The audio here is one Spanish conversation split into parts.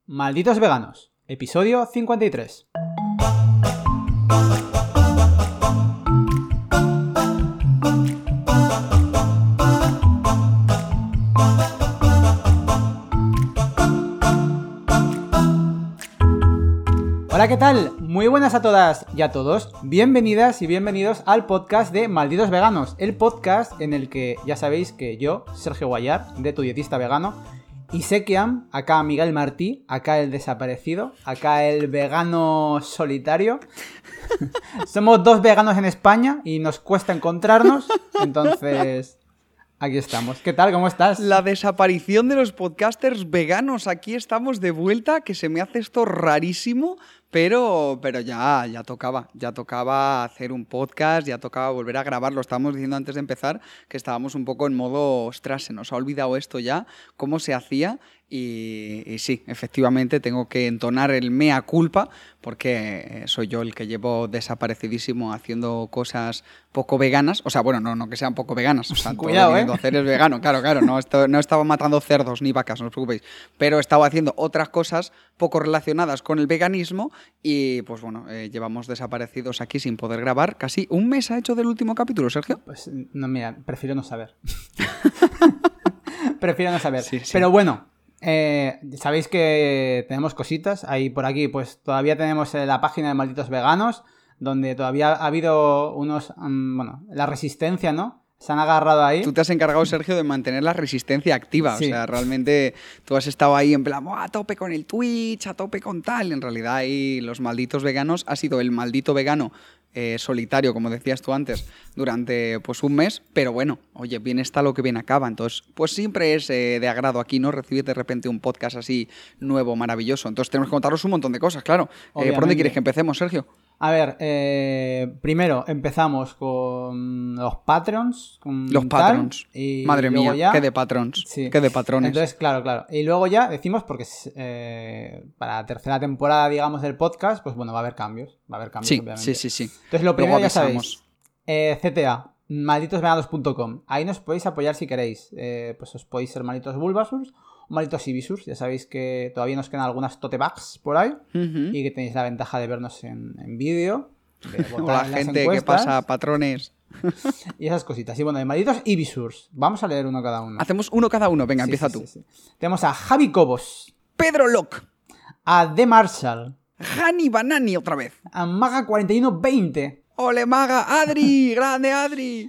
Malditos Veganos, episodio 53. Hola, ¿qué tal? Muy buenas a todas y a todos. Bienvenidas y bienvenidos al podcast de Malditos Veganos, el podcast en el que ya sabéis que yo, Sergio Guayar, de Tu Dietista Vegano, y Sekiam, acá Miguel Martí, acá el desaparecido, acá el vegano solitario. Somos dos veganos en España y nos cuesta encontrarnos, entonces aquí estamos. ¿Qué tal? ¿Cómo estás? La desaparición de los podcasters veganos. Aquí estamos de vuelta, que se me hace esto rarísimo, pero ya tocaba hacer un podcast, ya tocaba volver a grabarlo. Estábamos diciendo antes de empezar que estábamos un poco en modo, ostras, se nos ha olvidado esto ya, cómo se hacía. Y sí, efectivamente tengo que entonar el mea culpa porque soy yo el que llevo desaparecidísimo haciendo cosas poco veganas. O sea, bueno, no que sean poco veganas. O sea, cuidado, todo lo que hacer es vegano. Claro. No estaba matando cerdos ni vacas, no os preocupéis. Pero estaba haciendo otras cosas poco relacionadas con el veganismo y pues bueno, llevamos desaparecidos aquí sin poder grabar. Casi un mes ha hecho del último capítulo, Sergio. Pues no, mira, prefiero no saber. Prefiero no saber. Sí. Pero bueno, sabéis que tenemos cositas. Ahí por aquí, pues todavía tenemos la página de Malditos Veganos, donde todavía ha habido unos... la resistencia, ¿no? Se han agarrado ahí. Tú te has encargado, Sergio, de mantener la resistencia activa. Sí. O sea, realmente tú has estado ahí en plan, a tope con el Twitch, a tope con tal. En realidad ahí los malditos veganos ha sido el maldito vegano solitario, como decías tú antes, durante pues un mes. Pero bueno, oye, bien está lo que bien acaba. Entonces, pues siempre es de agrado aquí, ¿no? Recibir de repente un podcast así nuevo, maravilloso. Entonces tenemos que contaros un montón de cosas, claro. ¿Por dónde quieres que empecemos, Sergio? A ver, primero empezamos con los Patreons. Los Patrons. Madre mía, ya... qué de Patrons. Sí. Qué de patrones. Entonces, claro. Y luego ya decimos, porque para la tercera temporada, digamos, del podcast, pues bueno, va a haber cambios. Sí, obviamente. Sí. Entonces, lo primero Luego ya sabéis. CTA, malditosveganos.com. Ahí nos podéis apoyar si queréis. Pues os podéis ser malditos Bulbasaurs o malditos Ibisurs. Ya sabéis que todavía nos quedan algunas tote bags por ahí. Y que tenéis la ventaja de vernos en vídeo. Hola, gente, ¿qué pasa, patrones? Y esas cositas. Y bueno, de malditos Ibisurs. Vamos a leer uno cada uno. Hacemos uno cada uno. Venga, empieza tú. Sí. Tenemos a Javi Cobos. Pedro Locke. A The Marshall. Hani Banani otra vez. A Maga4120. Ole Maga, Adri, grande Adri.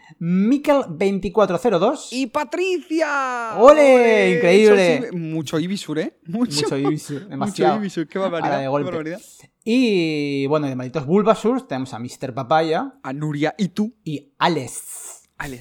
Mikel2402. Y Patricia. ¡Ole! Increíble. Sí, mucho Ibisur, ¿eh? Mucho Ibisur, demasiado. Mucho Ibisur, qué barbaridad. De golpe. Qué barbaridad. Y bueno, de malditos Bulbasaurs tenemos a Mr. Papaya. A Nuria y tú. Y Alex.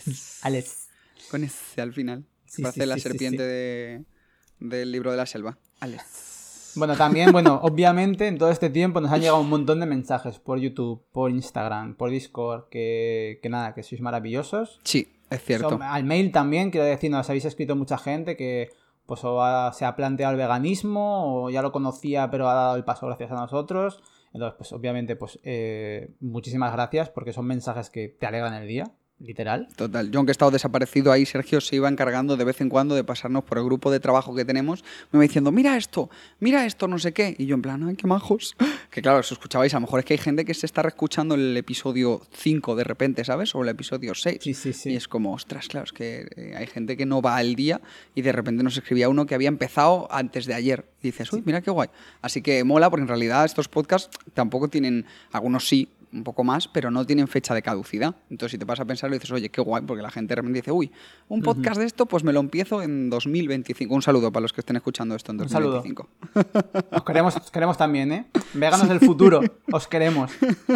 Con ese al final. Sí, parece la serpiente del libro de la selva. Alex. Bueno, también, obviamente en todo este tiempo nos han llegado un montón de mensajes por YouTube, por Instagram, por Discord, que sois maravillosos. Sí, es cierto. Al mail también, quiero decir, nos habéis escrito mucha gente que pues se ha planteado el veganismo o ya lo conocía pero ha dado el paso gracias a nosotros. Entonces, pues obviamente, muchísimas gracias porque son mensajes que te alegran el día. Literal. Total. Yo, aunque he estado desaparecido ahí, Sergio se iba encargando de vez en cuando de pasarnos por el grupo de trabajo que tenemos. Me iba diciendo, mira esto, no sé qué. Y yo en plan, ay, qué majos. Que claro, si escuchabais, a lo mejor es que hay gente que se está reescuchando el episodio 5 de repente, ¿sabes? O el episodio 6. Sí. Y es como, ostras, claro, es que hay gente que no va al día y de repente nos escribía uno que había empezado antes de ayer. Y dices, uy, mira qué guay. Así que mola, porque en realidad estos podcasts tampoco tienen, algunos sí, un poco más, pero no tienen fecha de caducidad. Entonces, si te vas a pensar, dices, oye, qué guay, porque la gente de repente dice, uy, un podcast de esto, pues me lo empiezo en 2025. Un saludo para los que estén escuchando esto en 2025. Un saludo. Os queremos también, ¿eh? Veganos del futuro, os queremos.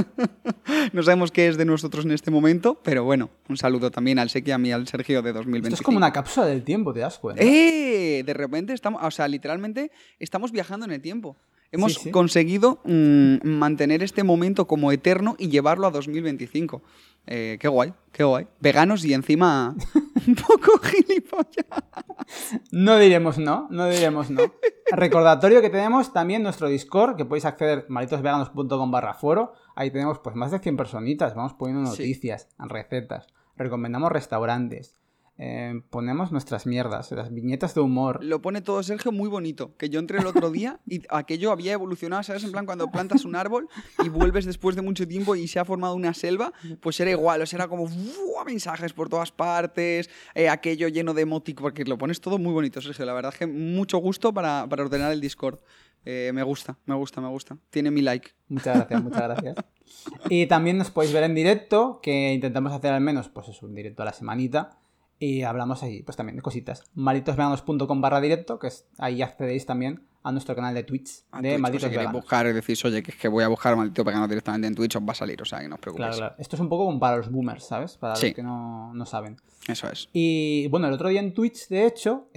No sabemos qué es de nosotros en este momento, pero bueno, un saludo también al Sekiam y al Sergio de 2025. Esto es como una cápsula del tiempo, ¿te das cuenta? De repente estamos, o sea, literalmente estamos viajando en el tiempo. Hemos conseguido mantener este momento como eterno y llevarlo a 2025. Qué guay. Veganos y encima un poco gilipollas. No diremos no. Recordatorio que tenemos también nuestro Discord, que podéis acceder malditosveganos.com/foro. Ahí tenemos pues más de 100 personitas. Vamos poniendo noticias, recetas. Recomendamos restaurantes. ponemos nuestras mierdas, las viñetas de humor. Lo pone todo Sergio muy bonito. Que yo entré el otro día y aquello había evolucionado, ¿sabes? En plan, cuando plantas un árbol y vuelves después de mucho tiempo y se ha formado una selva, pues era igual. O sea, era como mensajes por todas partes, aquello lleno de emoticons, porque lo pones todo muy bonito, Sergio. La verdad es que mucho gusto para ordenar el Discord. Me gusta. Tiene mi like. Muchas gracias. Y también nos podéis ver en directo, que intentamos hacer al menos, pues eso, un directo a la semanita. Y hablamos ahí, pues también de cositas. malditosveganos.com/directo, que es, ahí accedéis también a nuestro canal de Twitch de Malditos si Veganos. buscar y decís, oye, que es que voy a buscar Maldito Vegano directamente en Twitch, os va a salir, o sea, que no os preocupéis. Claro. Esto es un poco como para los boomers, ¿sabes? Para Sí. los que no saben. Eso es. Y bueno, el otro día en Twitch, de hecho,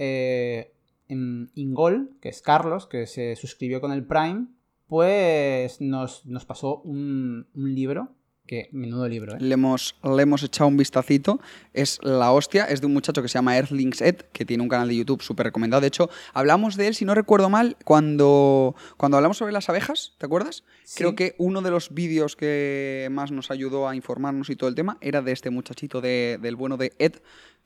en Ingol, que es Carlos, que se suscribió con el Prime, pues nos pasó un libro. Que menudo libro, ¿eh? Le hemos echado un vistacito. Es la hostia. Es de un muchacho que se llama Earthlings Ed, que tiene un canal de YouTube súper recomendado. De hecho, hablamos de él, si no recuerdo mal, cuando hablamos sobre las abejas, ¿te acuerdas? Sí. Creo que uno de los vídeos que más nos ayudó a informarnos y todo el tema era de este muchachito del bueno de Ed,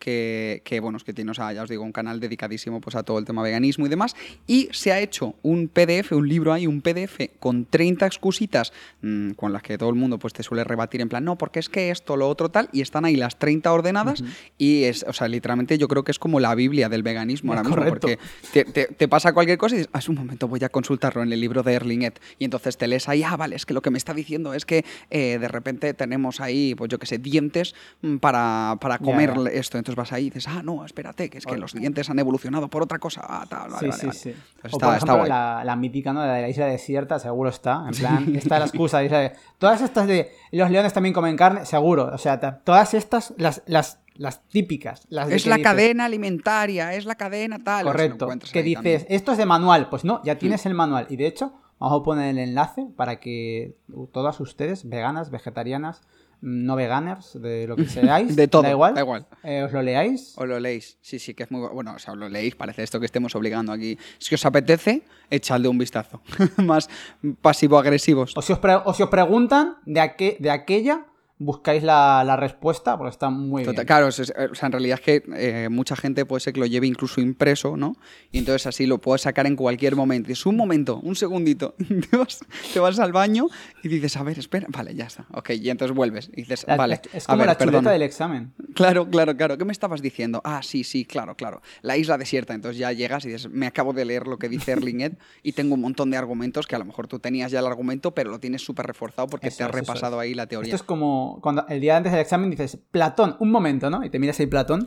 que bueno, es que tiene, o sea, ya os digo, un canal dedicadísimo pues a todo el tema veganismo y demás, y se ha hecho un PDF, un libro ahí, un PDF con 30 excusitas con las que todo el mundo pues te suele rebatir en plan, no, porque es que esto, lo otro, tal, y están ahí las 30 ordenadas, y es, o sea, literalmente yo creo que es como la Biblia del veganismo ahora mismo, porque te pasa cualquier cosa y dices, un momento, voy a consultarlo en el libro de Erling Ed, y entonces te lees ahí, vale, es que lo que me está diciendo es que de repente tenemos ahí, pues yo qué sé, dientes para comer esto. Entonces vas ahí y dices, no, espérate, que es que los dientes han evolucionado por otra cosa. Tal, vale. Sí. O por ejemplo, la mítica, ¿no? De la isla desierta, seguro está. En plan, está la excusa. Todas estas de los leones también comen carne, seguro. O sea, todas estas, las típicas. Las es la dices, cadena alimentaria, es la cadena tal. Correcto. Que dices, también. Esto es de manual. Pues no, ya tienes el manual. Y de hecho, vamos a poner el enlace para que todas ustedes, veganas, vegetarianas, no veganers, de lo que seáis, de todo, da igual. Os lo leáis. Os lo leéis, sí, que es muy bueno, o sea, os lo leéis, parece esto que estemos obligando aquí. Si os apetece, echadle un vistazo. Más pasivo-agresivos. O si os preguntan de aquella, buscáis la respuesta, porque está muy bien. Claro, o sea, en realidad es que mucha gente puede ser que lo lleve incluso impreso, ¿no? Y entonces así lo puedes sacar en cualquier momento. Y es un momento, un segundito, te vas al baño y dices, a ver, espera, vale, ya está. Ok, y entonces vuelves y dices, vale, es como la chuleta del examen. Claro, ¿qué me estabas diciendo? Sí, claro. La isla desierta, entonces ya llegas y dices, me acabo de leer lo que dice Erling Ed y tengo un montón de argumentos que a lo mejor tú tenías ya el argumento, pero lo tienes súper reforzado porque te has repasado ahí la teoría. Esto es como cuando el día antes del examen dices, Platón, un momento, ¿no? Y te miras ahí Platón.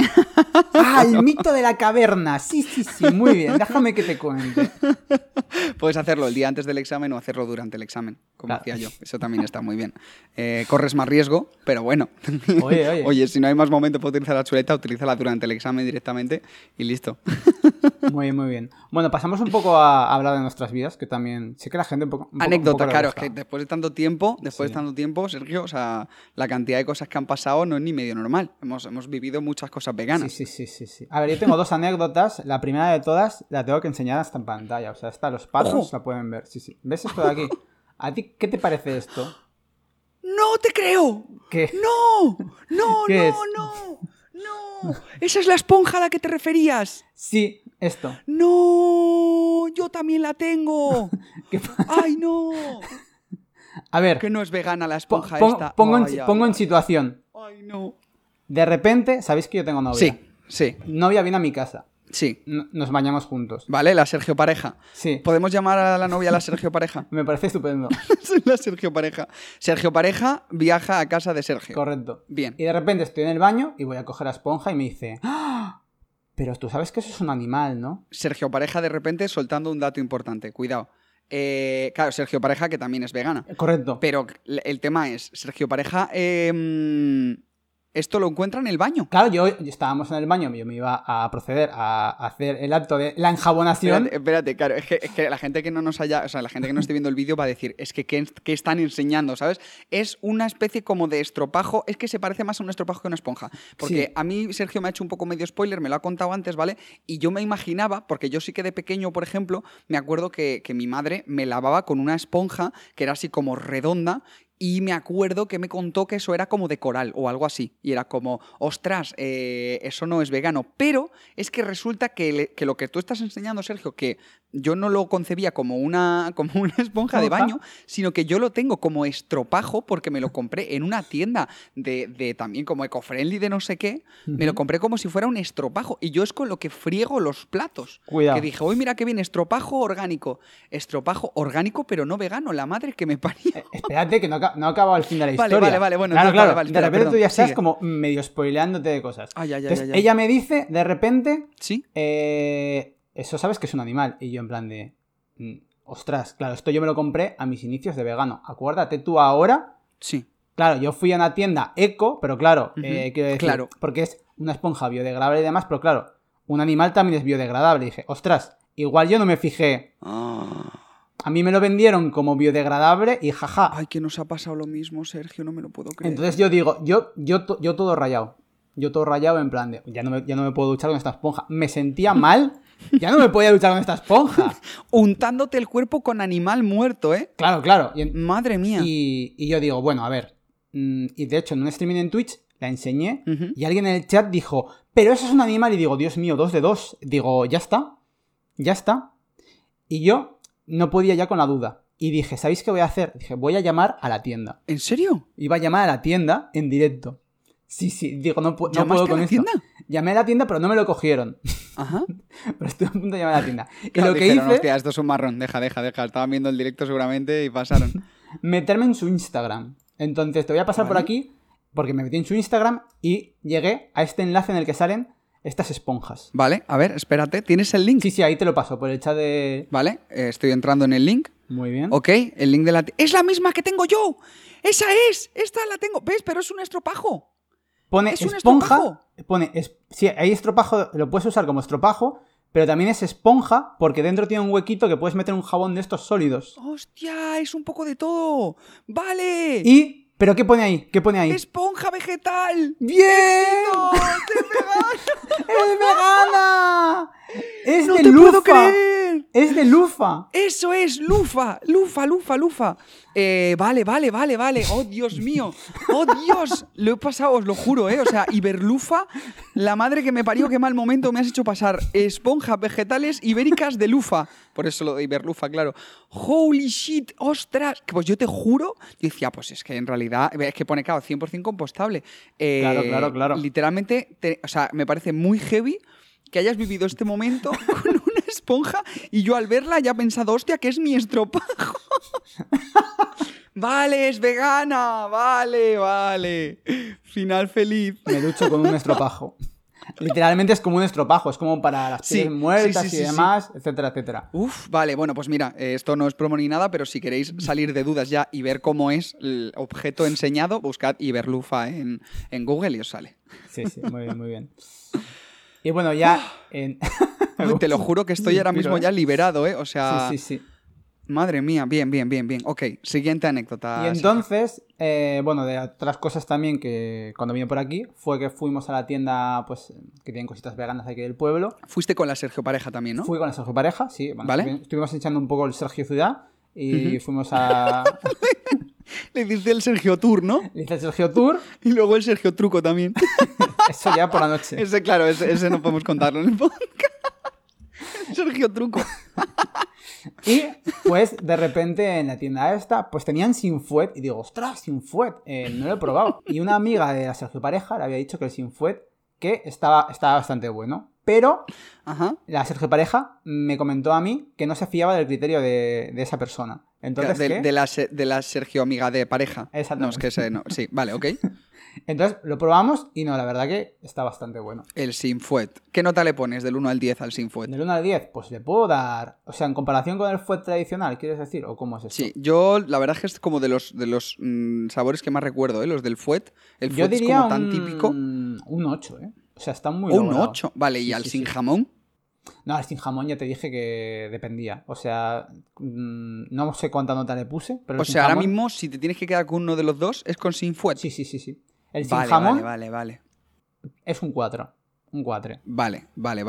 El mito de la caverna. Sí, muy bien. Déjame que te cuente. Puedes hacerlo el día antes del examen o hacerlo durante el examen, como hacía yo. Eso también está muy bien. Corres más riesgo, pero bueno. Oye, si no hay más momento para utilizar la chuleta, utilízala durante el examen directamente y listo. Muy bien. Bueno, pasamos un poco a hablar de nuestras vidas, que también sé que la gente un poco anécdota, claro, es que después de tanto tiempo, Sergio, o sea, la cantidad de cosas que han pasado no es ni medio normal. Hemos vivido muchas cosas veganas. Sí. A ver, yo tengo 2 anécdotas. La primera de todas la tengo que enseñar hasta en pantalla. O sea, hasta los pasos la pueden ver. Sí. ¿Ves esto de aquí? ¿A ti qué te parece esto? ¡No te creo! ¿Qué? ¡No! ¿Qué ¡No! ¡Esa es la esponja a la que te referías! Sí, esto. ¡No! ¡Yo también la tengo! ¡Ay, no! A ver. Que no es vegana la esponja esta. Pongo en situación. ¡Ay, no! De repente, ¿sabéis que yo tengo novia? Sí. Novia viene a mi casa. Sí. Nos bañamos juntos. Vale, la Sergio Pareja. Sí. ¿Podemos llamar a la novia la Sergio Pareja? Me parece estupendo. La Sergio Pareja. Sergio Pareja viaja a casa de Sergio. Correcto. Bien. Y de repente estoy en el baño y voy a coger la esponja y me dice, pero tú sabes que eso es un animal, ¿no? Sergio Pareja de repente soltando un dato importante. Cuidado. Claro, Sergio Pareja que también es vegana. Correcto. Pero el tema es, Sergio Pareja... esto lo encuentra en el baño. Claro, yo estábamos en el baño, yo me iba a proceder a hacer el acto de la enjabonación. Espérate, claro, es que la gente que no nos haya, o sea, la gente que no esté viendo el vídeo va a decir, es que ¿qué están enseñando? ¿Sabes? Es una especie como de estropajo, es que se parece más a un estropajo que a una esponja. Porque a mí Sergio me ha hecho un poco medio spoiler, me lo ha contado antes, ¿vale? Y yo me imaginaba, porque yo sí que de pequeño, por ejemplo, me acuerdo que mi madre me lavaba con una esponja que era así como redonda. Y me acuerdo que me contó que eso era como de coral o algo así. Y era como, ostras, eso no es vegano. Pero es que resulta que lo que tú estás enseñando, Sergio, que yo no lo concebía como una esponja de baño, sino que yo lo tengo como estropajo porque me lo compré en una tienda de también como eco-friendly de no sé qué. Me lo compré como si fuera un estropajo. Y yo es con lo que friego los platos. Cuidado. Que dije, uy, mira qué bien, estropajo orgánico. Estropajo orgánico, pero no vegano. La madre que me parió. Espérate, que no ha acabado el fin de la historia. Vale, bueno. Claro, entonces, claro. vale, De repente perdón, tú ya estás sigue. como medio spoileándote de cosas. Ay. Entonces, ella me dice, de repente, ¿Sí? eso sabes que es un animal. Y yo en plan de, ostras, claro, esto yo me lo compré a mis inicios de vegano. Acuérdate tú ahora. Sí. Claro, yo fui a una tienda eco, pero claro, quiero decir, Claro. porque es una esponja biodegradable y demás, pero claro, un animal también es biodegradable. Y dije, ostras, igual yo no me fijé. A mí me lo vendieron como biodegradable y jaja. Ay, que nos ha pasado lo mismo, Sergio, no me lo puedo creer. Entonces yo digo, yo todo rayado. Yo todo rayado en plan de, ya no me puedo duchar con esta esponja. Me sentía mal, ya no me podía duchar con esta esponja. Untándote el cuerpo con animal muerto, ¿eh? Claro. Madre mía. Y yo digo, bueno, a ver. Y de hecho, en un streaming en Twitch la enseñé y alguien en el chat dijo, pero eso es un animal. Y digo, Dios mío, 2 de 2. Digo, ya está. Y yo no podía ya con la duda. Y dije, ¿sabéis qué voy a hacer? Dije, voy a llamar a la tienda. ¿En serio? Iba a llamar a la tienda en directo. Sí, digo, no puedo ¿Llamaste con a la esto. tienda? Llamé a la tienda, pero no me lo cogieron. Ajá. Pero estuve a punto de llamar a la tienda. Y Claro, lo que dijeron, hice, hostia, esto es un marrón, deja. Estaban viendo el directo seguramente y pasaron. meterme en su Instagram. Entonces, te voy a pasar por aquí, porque me metí en su Instagram y llegué a este enlace en el que salen estas esponjas. Vale, a ver, espérate, ¿tienes el link? Sí, ahí te lo paso, por el chat de... Vale, estoy entrando en el link. Muy bien. Ok, el link de la... ¡Es la misma que tengo yo! ¡Esa es! ¡Esta la tengo! ¿Ves? Pero es un estropajo. Pone ¿Es un esponja, estropajo? sí, hay estropajo, lo puedes usar como estropajo, pero también es esponja porque dentro tiene un huequito que puedes meter un jabón de estos sólidos. ¡Hostia! Es un poco de todo. ¡Vale! ¿Pero qué pone ahí? ¿Qué pone ahí? ¡Esponja vegetal! ¡Bien! ¡Éxito! ¡Es vegana! ¡Es vegana! ¡Es ¡No de te lufa! puedo creer! ¡Es de lufa! ¡Eso es! ¡Lufa! Vale. ¡Oh, Dios mío! ¡Oh, Dios! Lo he pasado, os lo juro, ¿eh? O sea, Iberlufa, la madre que me parió, qué mal momento me has hecho pasar. Esponjas vegetales ibéricas de lufa. Por eso lo de Iberlufa, claro. ¡Holy shit! ¡Ostras! Pues yo te juro, yo decía, pues es que en realidad, es que pone, claro, 100% compostable. Claro. Literalmente, o sea, me parece muy heavy que hayas vivido este momento con una esponja y yo al verla ya he pensado, hostia, que es mi estropajo. Vale, es vegana, vale. Final feliz. Me ducho con un estropajo. Literalmente es como un estropajo, es como para las pieles muertas y demás, etcétera. Uf, vale, bueno, pues mira, esto no es promo ni nada, pero si queréis salir de dudas ya y ver cómo es el objeto enseñado, buscad Iberlufa en Google y os sale. Sí, muy bien. Y bueno, ya... Te lo juro que estoy ahora mismo ya liberado, ¿eh? O sea... Sí. Madre mía, bien. Ok, siguiente anécdota. Y entonces, bueno, de otras cosas también que cuando vine por aquí, fue que fuimos a la tienda, pues, que tienen cositas veganas aquí del pueblo. Fuiste con la Sergio Pareja también, ¿no? Fui con el Sergio Pareja, sí. Bueno, ¿Vale? Estuvimos echando un poco el Sergio Ciudad y fuimos a... Le dice el Sergio Tour, ¿no? Le hice el Sergio Tour. Y luego el Sergio Truco también. Eso ya por la noche. Ese, claro, ese no podemos contarlo en el podcast. Sergio Truco. Y pues de repente en la tienda esta pues tenían Sinfuet y digo, ostras, Sinfuet, no lo he probado. Y una amiga de la Sergio Pareja le había dicho que el Sinfuet que estaba bastante bueno. Pero la Sergio Pareja me comentó a mí que no se fiaba del criterio de esa persona. Entonces, de la Sergio amiga de pareja. Exactamente. No, es que ese no. Sí, vale, ok. Entonces lo probamos y no, la verdad que está bastante bueno. El Sinfuet. ¿Qué nota le pones del 1 al 10 al Sinfuet? Del 1 al 10, pues le puedo dar... O sea, en comparación con el Fuet tradicional, ¿quieres decir? ¿O cómo es esto? Sí, yo la verdad es que es como de los sabores que más recuerdo, ¿eh? Los del Fuet. El yo Fuet diría es como tan típico. Un 8, ¿eh? O sea, está muy Un logrado. 8. Vale, ¿y Sí, al sí, sin sí. jamón? No, al sin jamón ya te dije que dependía. O sea, no sé cuánta nota le puse, pero el O sin sea, ahora jamón- mismo, si te tienes que quedar con uno de los dos, es con Sinfuet. Sí. El sin Vale, jamón vale. es un 4. un 4. Vale.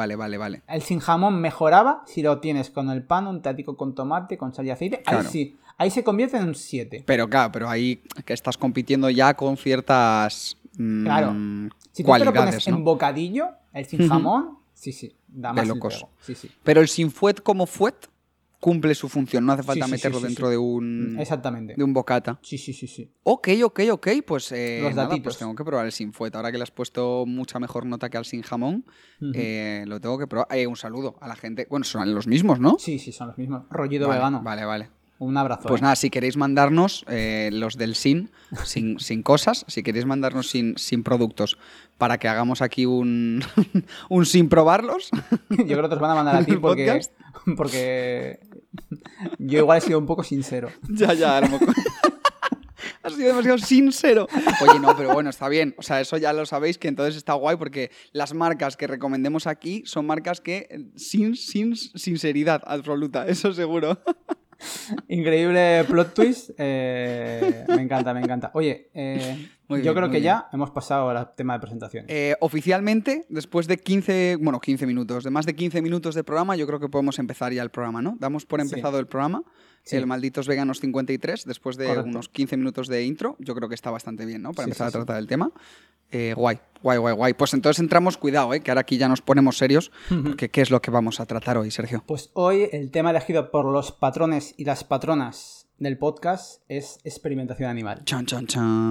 El sin jamón mejoraba si lo tienes con el pan, un tático con tomate, con sal y aceite. Claro. Ahí sí, ahí se convierte en un 7. Pero claro, pero ahí que estás compitiendo ya con ciertas Claro. Si tú te lo cualidades, pones ¿no? en bocadillo, el sin jamón, sí, da De más el locos. pego. Sí. Pero el sin fuet como fuet cumple su función, no hace falta Sí, meterlo dentro sí. de un Exactamente. bocata. Sí. Ok, pues Los nada, datitos. pues tengo que probar el sin fuet. Ahora que le has puesto mucha mejor nota que al sin jamón, lo tengo que probar. Un saludo a la gente. Bueno, son los mismos, ¿no? Sí, son los mismos. Rollito vegano. Vale. Un abrazo. Pues nada, si queréis mandarnos los del sin cosas, si queréis mandarnos sin productos para que hagamos aquí un sin probarlos. Yo creo que te los van a mandar a ti ¿El podcast? porque yo igual he sido un poco sincero. Ya, a lo mejor. Has sido demasiado sincero. Oye, no, pero bueno, está bien. O sea, eso ya lo sabéis, que entonces está guay porque las marcas que recomendemos aquí son marcas que sin sinceridad absoluta, eso seguro. Increíble plot twist. Me encanta. Oye, Muy yo bien, creo muy que bien. ya hemos pasado al tema de presentación. Oficialmente, después de 15 minutos, de más de 15 minutos de programa, yo creo que podemos empezar ya el programa, ¿no? Damos por empezado el programa, Sí. el Malditos Veganos 53, después de Correcto. unos 15 minutos de intro. Yo creo que está bastante bien, ¿no? Para empezar a Sí. tratar el tema. Guay. Pues entonces entramos, cuidado, que ahora aquí ya nos ponemos serios, porque ¿qué es lo que vamos a tratar hoy, Sergio? Pues hoy el tema elegido por los patrones y las patronas del podcast es experimentación animal. Chan, chan,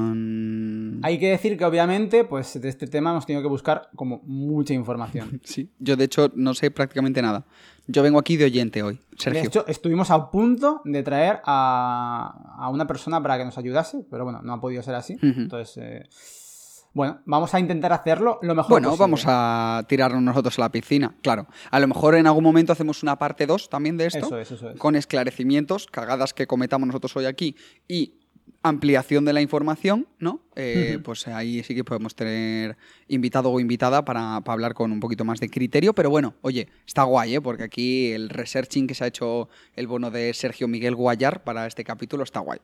chan. Hay que decir que obviamente, pues de este tema hemos tenido que buscar como mucha información. Sí, yo de hecho no sé prácticamente nada. Yo vengo aquí de oyente hoy, Sergio. De hecho, estuvimos a punto de traer a una persona para que nos ayudase, pero bueno, no ha podido ser así. Entonces, bueno, vamos a intentar hacerlo lo mejor Bueno, posible. vamos a tirarnos nosotros a la piscina, claro. A lo mejor en algún momento hacemos una parte 2 también de esto. Eso es. Con esclarecimientos, cagadas que cometamos nosotros hoy aquí y ampliación de la información, ¿no? Pues ahí sí que podemos tener invitado o invitada para hablar con un poquito más de criterio. Pero bueno, oye, está guay, ¿eh? Porque aquí el researching que se ha hecho el bono de Sergio Miguel Guayar para este capítulo está guay.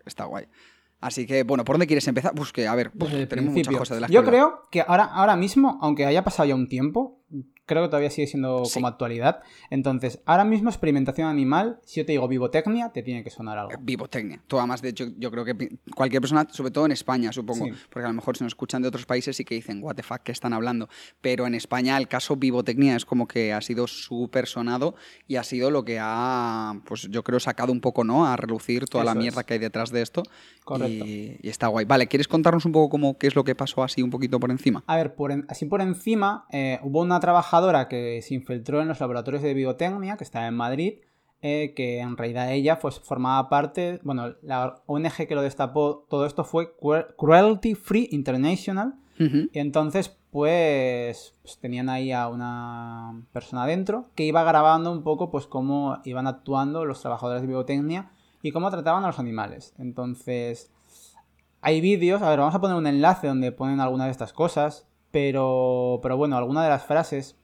Así que, bueno, ¿por dónde quieres empezar? Pues que, a ver, Desde el tenemos principio. muchas cosas de las que Yo hablar. creo que ahora mismo, aunque haya pasado ya un tiempo, creo que todavía sigue siendo Sí. como actualidad. Entonces, ahora mismo experimentación animal, si yo te digo vivotecnia, te tiene que sonar algo. Vivotecnia. Tú además, de hecho, yo creo que cualquier persona, sobre todo en España, supongo, Sí. porque a lo mejor si nos escuchan de otros países sí que dicen, what the fuck, ¿qué están hablando? Pero en España el caso Vivotecnia es como que ha sido súper sonado y ha sido lo que ha, pues yo creo, sacado un poco, ¿no? A relucir toda la Eso mierda es. que hay detrás de esto. Correcto. Y está guay. Vale, ¿quieres contarnos un poco qué es lo que pasó así un poquito por encima? A ver, así por encima, hubo una trabajadora que se infiltró en los laboratorios de biotecnia, que está en Madrid, que en realidad ella pues, formaba parte, bueno, la ONG que lo destapó todo esto fue Cruelty Free International, Ujú. y entonces pues tenían ahí a una persona dentro que iba grabando un poco pues cómo iban actuando los trabajadores de biotecnia y cómo trataban a los animales. Entonces, hay vídeos, a ver, vamos a poner un enlace donde ponen algunas de estas cosas, pero bueno, algunas de las frases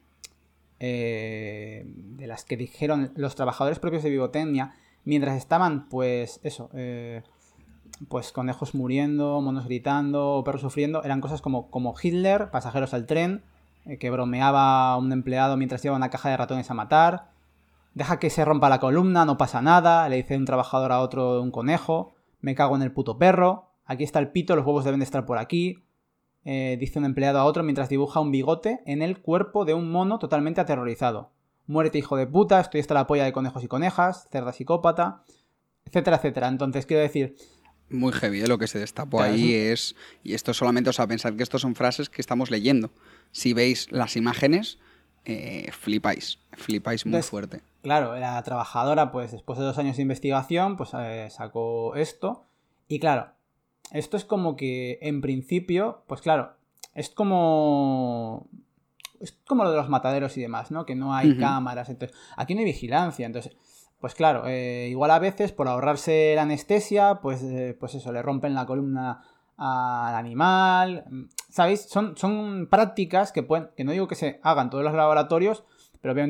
de las que dijeron los trabajadores propios de biotecnia mientras estaban, pues eso, pues conejos muriendo, monos gritando, perros sufriendo, eran cosas como Hitler, pasajeros al tren, que bromeaba a un empleado mientras lleva una caja de ratones a matar, deja que se rompa la columna, no pasa nada, le dice un trabajador a otro de un conejo, me cago en el puto perro, aquí está el pito, los huevos deben de estar por aquí, dice un empleado a otro mientras dibuja un bigote en el cuerpo de un mono totalmente aterrorizado. Muérete, hijo de puta, estoy hasta la polla de conejos y conejas, cerda psicópata, etcétera, etcétera. Entonces, quiero decir... Muy heavy, lo que se destapó Claro, ahí es... Y esto solamente, o sea, pensad que esto son frases que estamos leyendo. Si veis las imágenes, flipáis muy Entonces, fuerte. Claro, la trabajadora, pues después de 2 años de investigación, pues sacó esto. Y claro, esto es como que en principio, pues claro, es como lo de los mataderos y demás, ¿no? Que no hay cámaras, entonces aquí no hay vigilancia, entonces, pues claro, igual a veces por ahorrarse la anestesia, pues eso, le rompen la columna al animal, ¿sabéis? Son prácticas que no digo que se hagan todos los laboratorios, pero obviamente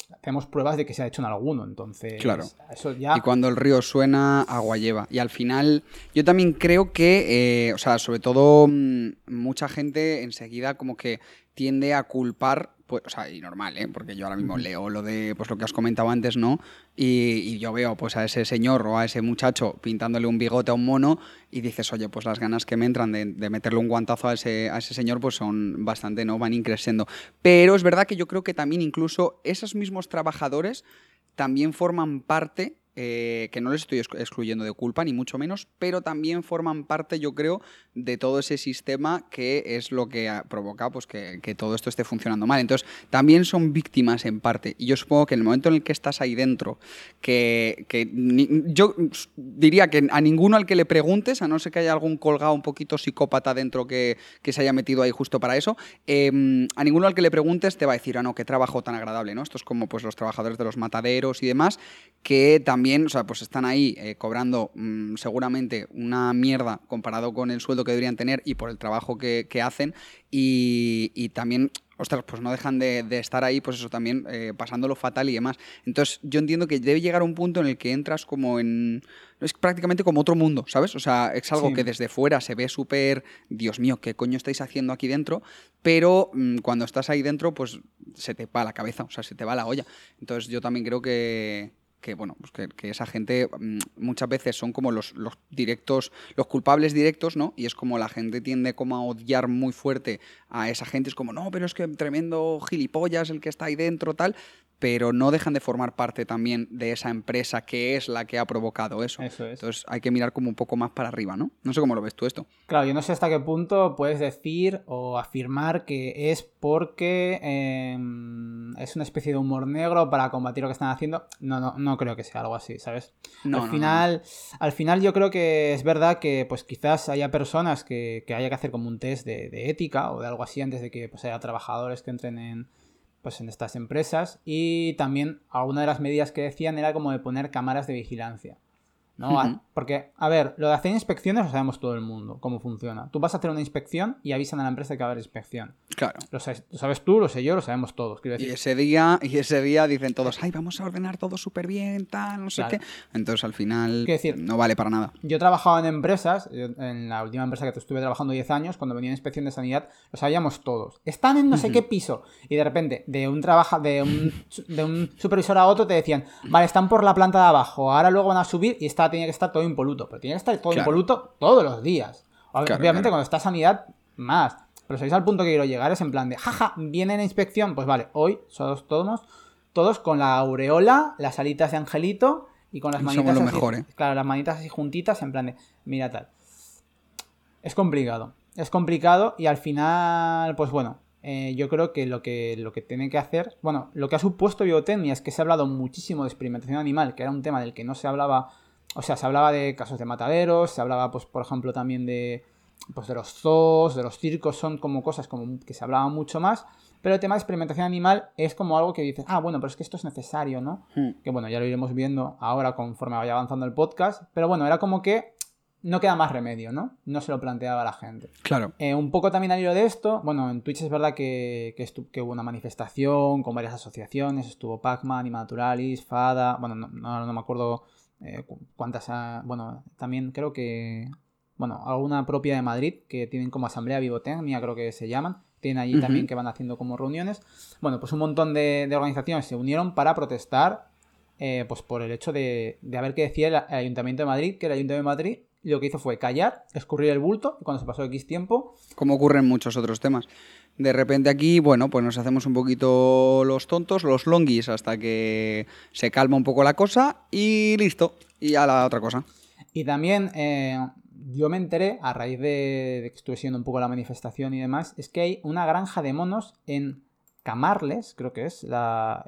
tenemos pruebas de que se ha hecho en alguno, entonces Claro. eso ya... Y cuando el río suena, agua lleva. Y al final, yo también creo que, o sea, sobre todo mucha gente enseguida como que tiende a culpar, pues, o sea, y normal, ¿eh? Porque yo ahora mismo leo lo de, pues lo que has comentado antes, ¿no? Y yo veo pues a ese señor o a ese muchacho pintándole un bigote a un mono y dices, oye, pues las ganas que me entran de meterle un guantazo a ese señor pues son bastante, ¿no? Van increciendo. Pero es verdad que yo creo que también incluso esos mismos trabajadores también forman parte, que no les estoy excluyendo de culpa, ni mucho menos, pero también forman parte, yo creo, de todo ese sistema que es lo que provoca pues, que todo esto esté funcionando mal. Entonces, también son víctimas en parte. Y yo supongo que en el momento en el que estás ahí dentro, yo diría que a ninguno al que le preguntes, a no ser que haya algún colgado un poquito psicópata dentro que se haya metido ahí justo para eso, a ninguno al que le preguntes te va a decir, no, qué trabajo tan agradable, ¿no? Esto es como pues los trabajadores de los mataderos y demás, que también, o sea, pues están ahí cobrando seguramente una mierda comparado con el sueldo que deberían tener y por el trabajo que hacen y también, ostras, pues no dejan de estar ahí, pues eso también pasándolo fatal y demás. Entonces yo entiendo que debe llegar a un punto en el que entras como en... Es prácticamente como otro mundo, ¿sabes? O sea, es algo que desde fuera se ve súper... Dios mío, ¿qué coño estáis haciendo aquí dentro? Pero cuando estás ahí dentro, pues se te va la cabeza, o sea, se te va la olla. Entonces yo también creo que bueno, pues que esa gente muchas veces son como los directos, los culpables directos, ¿no? Y es como la gente tiende como a odiar muy fuerte a esa gente. Es como, no, pero es que tremendo gilipollas el que está ahí dentro, tal. Pero no dejan de formar parte también de esa empresa que es la que ha provocado eso. Eso es. Entonces hay que mirar como un poco más para arriba, ¿no? No sé cómo lo ves tú esto. Claro, yo no sé hasta qué punto puedes decir o afirmar que es porque es una especie de humor negro para combatir lo que están haciendo. No creo que sea algo así, ¿sabes? Al final yo creo que es verdad que pues quizás haya personas que haya que hacer como un test de ética o de algo así antes de que pues haya trabajadores que entren en estas empresas, y también alguna de las medidas que decían era como de poner cámaras de vigilancia, ¿no? Uh-huh. Porque, a ver, lo de hacer inspecciones lo sabemos todo el mundo, cómo funciona. Tú vas a hacer una inspección y avisan a la empresa de que va a haber inspección. Claro. Lo sabes tú, lo sé yo, lo sabemos todos. Quiero decir. Y ese día dicen todos, ay, vamos a ordenar todo súper bien, tal, no sé qué. Entonces, al final, no vale para nada. Yo he trabajado en empresas, en la última empresa que estuve trabajando 10 años, cuando venía a inspección de sanidad, lo sabíamos todos. Están en no sé qué piso. Y de repente, de un supervisor a otro te decían, vale, están por la planta de abajo, ahora luego van a subir y tenía que estar todo impoluto. Pero tiene que estar todo impoluto todos los días. Obviamente, cuando está sanidad, más. Pero sabéis al punto que quiero llegar, es en plan de, jaja, viene la inspección, pues vale, hoy somos todos con la aureola, las alitas de angelito y con las manitas somos lo así, mejor, ¿eh? Claro, las manitas así juntitas, en plan de, mira tal. Es complicado y al final, pues bueno, yo creo que lo que tienen que hacer, bueno, lo que ha supuesto biotecnia es que se ha hablado muchísimo de experimentación animal, que era un tema del que no se hablaba, o sea, se hablaba de casos de mataderos, se hablaba, pues, por ejemplo, también de los zoos, de los circos, son como cosas como que se hablaba mucho más, pero el tema de experimentación animal es como algo que dices, bueno, pero es que esto es necesario, ¿no? Que bueno, ya lo iremos viendo ahora conforme vaya avanzando el podcast, pero bueno, era como que no queda más remedio, ¿no? No se lo planteaba la gente. Claro. Un poco también al hilo de esto, bueno, en Twitch es verdad que hubo una manifestación con varias asociaciones, estuvo Pac-Man, Anima Naturalis, FADA, bueno, no me acuerdo cuántas, bueno, también creo que, bueno, alguna propia de Madrid, que tienen como Asamblea Biotecnia, creo que se llaman, tienen allí también que van haciendo como reuniones. Bueno, pues un montón de organizaciones se unieron para protestar pues por el hecho de ver qué decía el Ayuntamiento de Madrid, que el Ayuntamiento de Madrid lo que hizo fue callar, escurrir el bulto, y cuando se pasó X tiempo... Como ocurre en muchos otros temas. De repente aquí, bueno, pues nos hacemos un poquito los tontos, los longuis, hasta que se calma un poco la cosa y listo, y a la otra cosa. Y también yo me enteré, a raíz de que estuve siguiendo un poco la manifestación y demás, es que hay una granja de monos en Camarles, creo que es la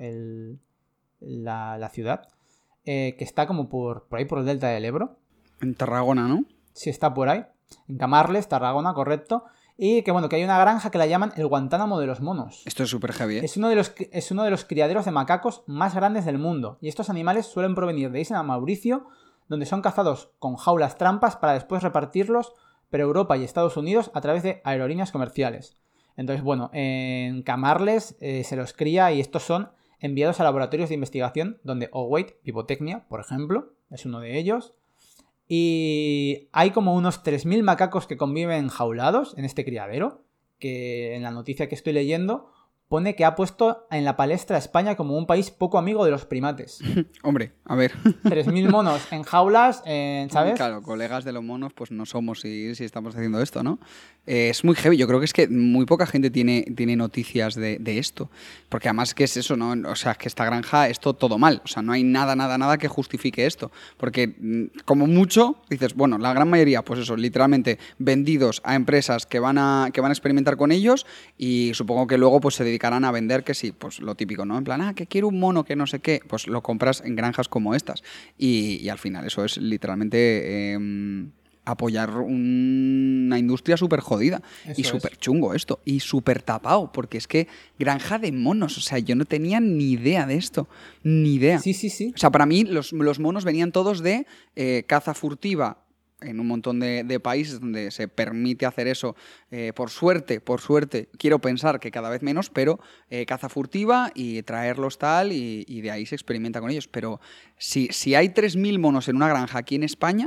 ciudad, que está como por ahí por el delta del Ebro. En Tarragona, ¿no? Sí, está por ahí. En Camarles, Tarragona, correcto. Y que bueno, que hay una granja que la llaman el Guantánamo de los monos. Esto es súper heavy, ¿eh? Es uno de los criaderos de macacos más grandes del mundo. Y estos animales suelen provenir de Isla Mauricio, donde son cazados con jaulas trampas para después repartirlos por Europa y Estados Unidos a través de aerolíneas comerciales. Entonces, bueno, en Camarles se los cría y estos son enviados a laboratorios de investigación donde Oweight, Vivotecnia, por ejemplo, es uno de ellos. Y hay como unos 3.000 macacos que conviven jaulados en este criadero, que en la noticia que estoy leyendo pone que ha puesto en la palestra a España como un país poco amigo de los primates. Hombre, a ver. 3.000 monos en jaulas, ¿sabes? Claro, colegas de los monos pues no somos si estamos haciendo esto, ¿no? Es muy heavy. Yo creo que es que muy poca gente tiene noticias de esto. Porque además que es eso, ¿no? O sea, es que esta granja, esto todo mal. O sea, no hay nada que justifique esto. Porque como mucho, dices, bueno, la gran mayoría, pues eso, literalmente vendidos a empresas que van a experimentar con ellos y supongo que luego pues se dedicarán a vender que sí, pues lo típico, ¿no? En plan, que quiero un mono, que no sé qué. Pues lo compras en granjas como estas. Y al final eso es literalmente apoyar una industria súper jodida. Eso y súper chungo esto. Y súper tapado, porque es que granja de monos. O sea, yo no tenía ni idea de esto. Ni idea. Sí. O sea, para mí los monos venían todos de caza furtiva en un montón de países donde se permite hacer eso, por suerte, quiero pensar que cada vez menos, pero caza furtiva y traerlos tal y de ahí se experimenta con ellos. Pero si hay 3.000 monos en una granja aquí en España,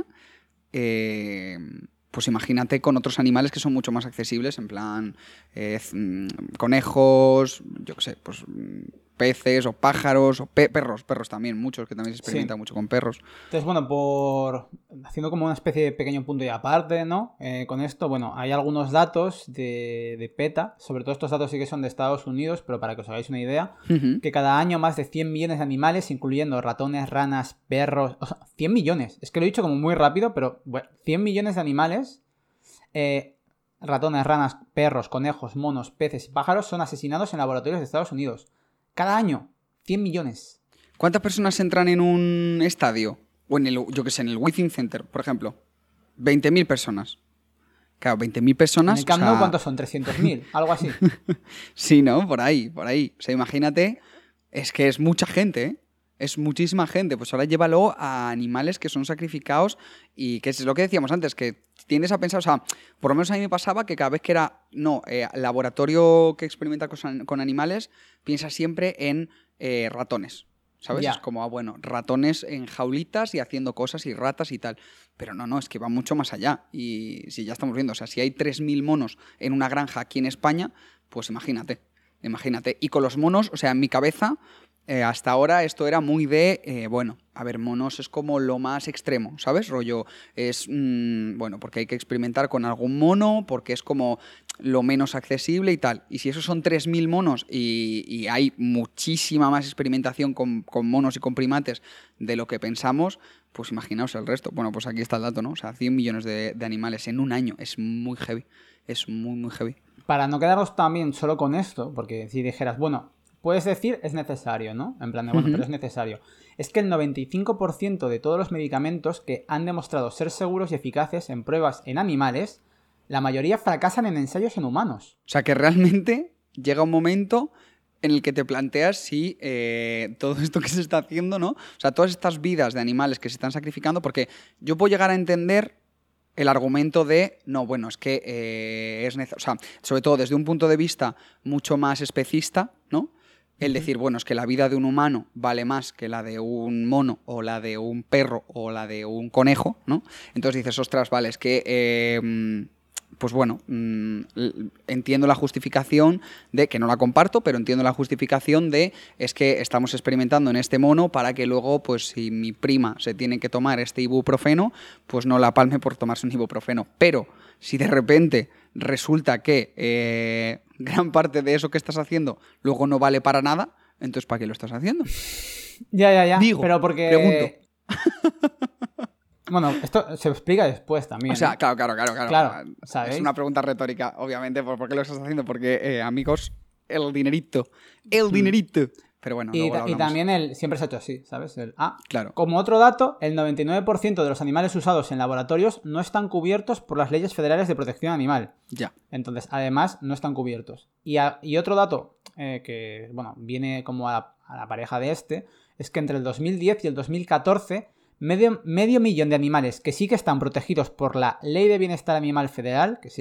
pues imagínate con otros animales que son mucho más accesibles, en plan conejos, yo qué sé, pues peces o pájaros o perros también, muchos que también se experimentan mucho con perros. Entonces, bueno, haciendo como una especie de pequeño punto y aparte, ¿no? Con esto, bueno, hay algunos datos de PETA, sobre todo estos datos sí que son de Estados Unidos, pero para que os hagáis una idea, que cada año más de 100 millones de animales, incluyendo ratones, ranas, perros, o sea, 100 millones, es que lo he dicho como muy rápido, pero bueno, 100 millones de animales, ratones, ranas, perros, conejos, monos, peces y pájaros son asesinados en laboratorios de Estados Unidos. Cada año, 100 millones. ¿Cuántas personas entran en un estadio? O en el, yo qué sé, en el Withing Center, por ejemplo. 20.000 personas. Claro, 20.000 personas. En el Camp Nou, ¿cuántos son? 300.000, algo así. Sí, ¿no? Por ahí. O sea, imagínate, es que es mucha gente, ¿eh? Es muchísima gente. Pues ahora llévalo a animales que son sacrificados y que es lo que decíamos antes, que tiendes a pensar, o sea, por lo menos a mí me pasaba que cada vez que era, laboratorio que experimenta con animales, piensa siempre en ratones, ¿sabes? Yeah. Es como, bueno, ratones en jaulitas y haciendo cosas y ratas y tal. Pero no, es que va mucho más allá. Y si ya estamos viendo, o sea, si hay 3.000 monos en una granja aquí en España, pues imagínate. Y con los monos, o sea, en mi cabeza, hasta ahora esto era muy de, monos es como lo más extremo, ¿sabes? Rollo, es, porque hay que experimentar con algún mono, porque es como lo menos accesible y tal. Y si esos son 3.000 monos y hay muchísima más experimentación con monos y con primates de lo que pensamos, pues imaginaos el resto. Bueno, pues aquí está el dato, ¿no? O sea, 100 millones de animales en un año. Es muy heavy. Es muy, muy heavy. Para no quedarnos también solo con esto, porque si dijeras, bueno, puedes decir es necesario, ¿no? En plan de, bueno, pero es necesario. Es que el 95% de todos los medicamentos que han demostrado ser seguros y eficaces en pruebas en animales, la mayoría fracasan en ensayos en humanos. O sea, que realmente llega un momento en el que te planteas si todo esto que se está haciendo, ¿no? O sea, todas estas vidas de animales que se están sacrificando, porque yo puedo llegar a entender el argumento de, es que es necesario, o sea, sobre todo desde un punto de vista mucho más especista, ¿no? El decir, es que la vida de un humano vale más que la de un mono o la de un perro o la de un conejo, ¿no? Entonces dices, ostras, vale, es que, entiendo la justificación de, que no la comparto, pero entiendo la justificación de, es que estamos experimentando en este mono para que luego, pues si mi prima se tiene que tomar este ibuprofeno, pues no la palme por tomarse un ibuprofeno. Pero si de repente resulta que gran parte de eso que estás haciendo luego no vale para nada, entonces ¿para qué lo estás haciendo? Ya. Digo, pero porque... pregunto. Bueno, esto se explica después también. O sea, ¿no? Claro, ¿sabéis? Es una pregunta retórica, obviamente, ¿por qué lo estás haciendo? Porque, amigos, el dinerito. Pero bueno, y también siempre se ha hecho así, ¿sabes? Claro. Como otro dato, el 99% de los animales usados en laboratorios no están cubiertos por las leyes federales de protección animal. Ya. Entonces, además, no están cubiertos. Y otro dato que, viene como a la pareja de este, es que entre el 2010 y el 2014, medio millón de animales que sí que están protegidos por la Ley de Bienestar Animal Federal, que se llama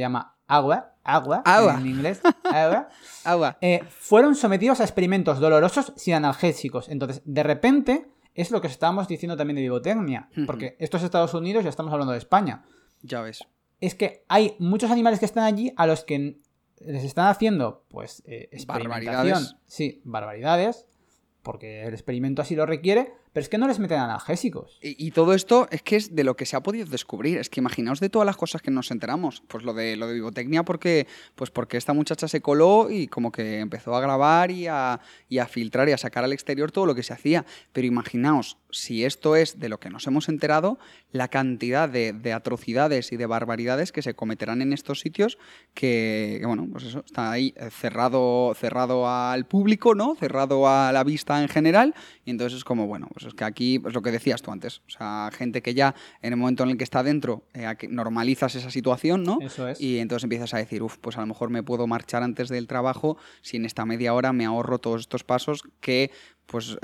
agua Agua. en inglés, agua, Agua. fueron sometidos a experimentos dolorosos sin analgésicos. Entonces, de repente, es lo que estábamos diciendo también de Vivotecnia, porque esto es Estados Unidos, ya estamos hablando de España. Ya ves. Es que hay muchos animales que están allí a los que les están haciendo, pues, experimentación. Barbaridades. Sí, barbaridades, porque el experimento así lo requiere, pero es que no les meten analgésicos. Y todo esto es que es de lo que se ha podido descubrir. Es que imaginaos de todas las cosas que nos enteramos. Pues lo de Vivotecnia porque esta muchacha se coló y como que empezó a grabar y a filtrar y a sacar al exterior todo lo que se hacía. Pero imaginaos, si esto es de lo que nos hemos enterado, la cantidad de atrocidades y de barbaridades que se cometerán en estos sitios que bueno, pues eso, está ahí cerrado al público, ¿no? Cerrado a la vista en general. Y entonces es como, bueno, pues es que aquí es lo que decías tú antes. O sea, gente que ya en el momento en el que está dentro normalizas esa situación, ¿no? Eso es. Y entonces empiezas a decir, pues a lo mejor me puedo marchar antes del trabajo si en esta media hora me ahorro todos estos pasos que, pues,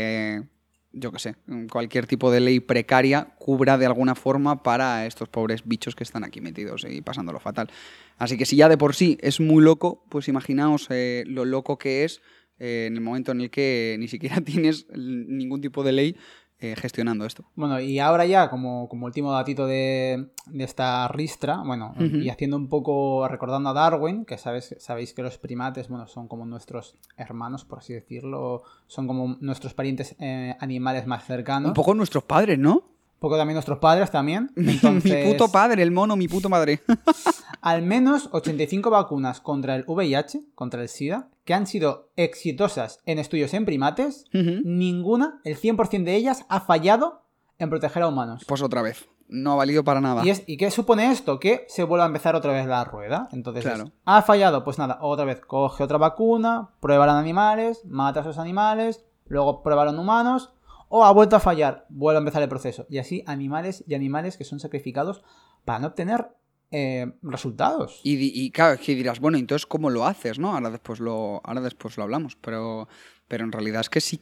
yo qué sé, cualquier tipo de ley precaria cubra de alguna forma para estos pobres bichos que están aquí metidos y pasándolo fatal. Así que si ya de por sí es muy loco, pues imaginaos lo loco que es en el momento en el que ni siquiera tienes ningún tipo de ley gestionando esto. Bueno, y ahora ya, como último datito de esta ristra, bueno, y haciendo un poco, recordando a Darwin, que sabéis que los primates, bueno, son como nuestros hermanos, por así decirlo, son como nuestros parientes animales más cercanos. Un poco nuestros padres, ¿no? Un poco también nuestros padres también. Entonces, Mi puto padre, el mono, mi puto madre. Al menos 85 vacunas contra el VIH, contra el SIDA, que han sido exitosas en estudios en primates, ninguna, el 100% de ellas, ha fallado en proteger a humanos. Pues otra vez, no ha valido para nada. ¿Y qué supone esto? Que se vuelva a empezar otra vez la rueda. Entonces, claro. ¿ha fallado? Pues nada, otra vez coge otra vacuna, pruébala en animales, mata a esos animales, luego pruébala en humanos, o ha vuelto a fallar, vuelve a empezar el proceso. Y así animales y animales que son sacrificados para no obtener resultados. Y claro, que dirás, bueno, entonces ¿cómo lo haces, no? Ahora después lo hablamos, pero en realidad es que sí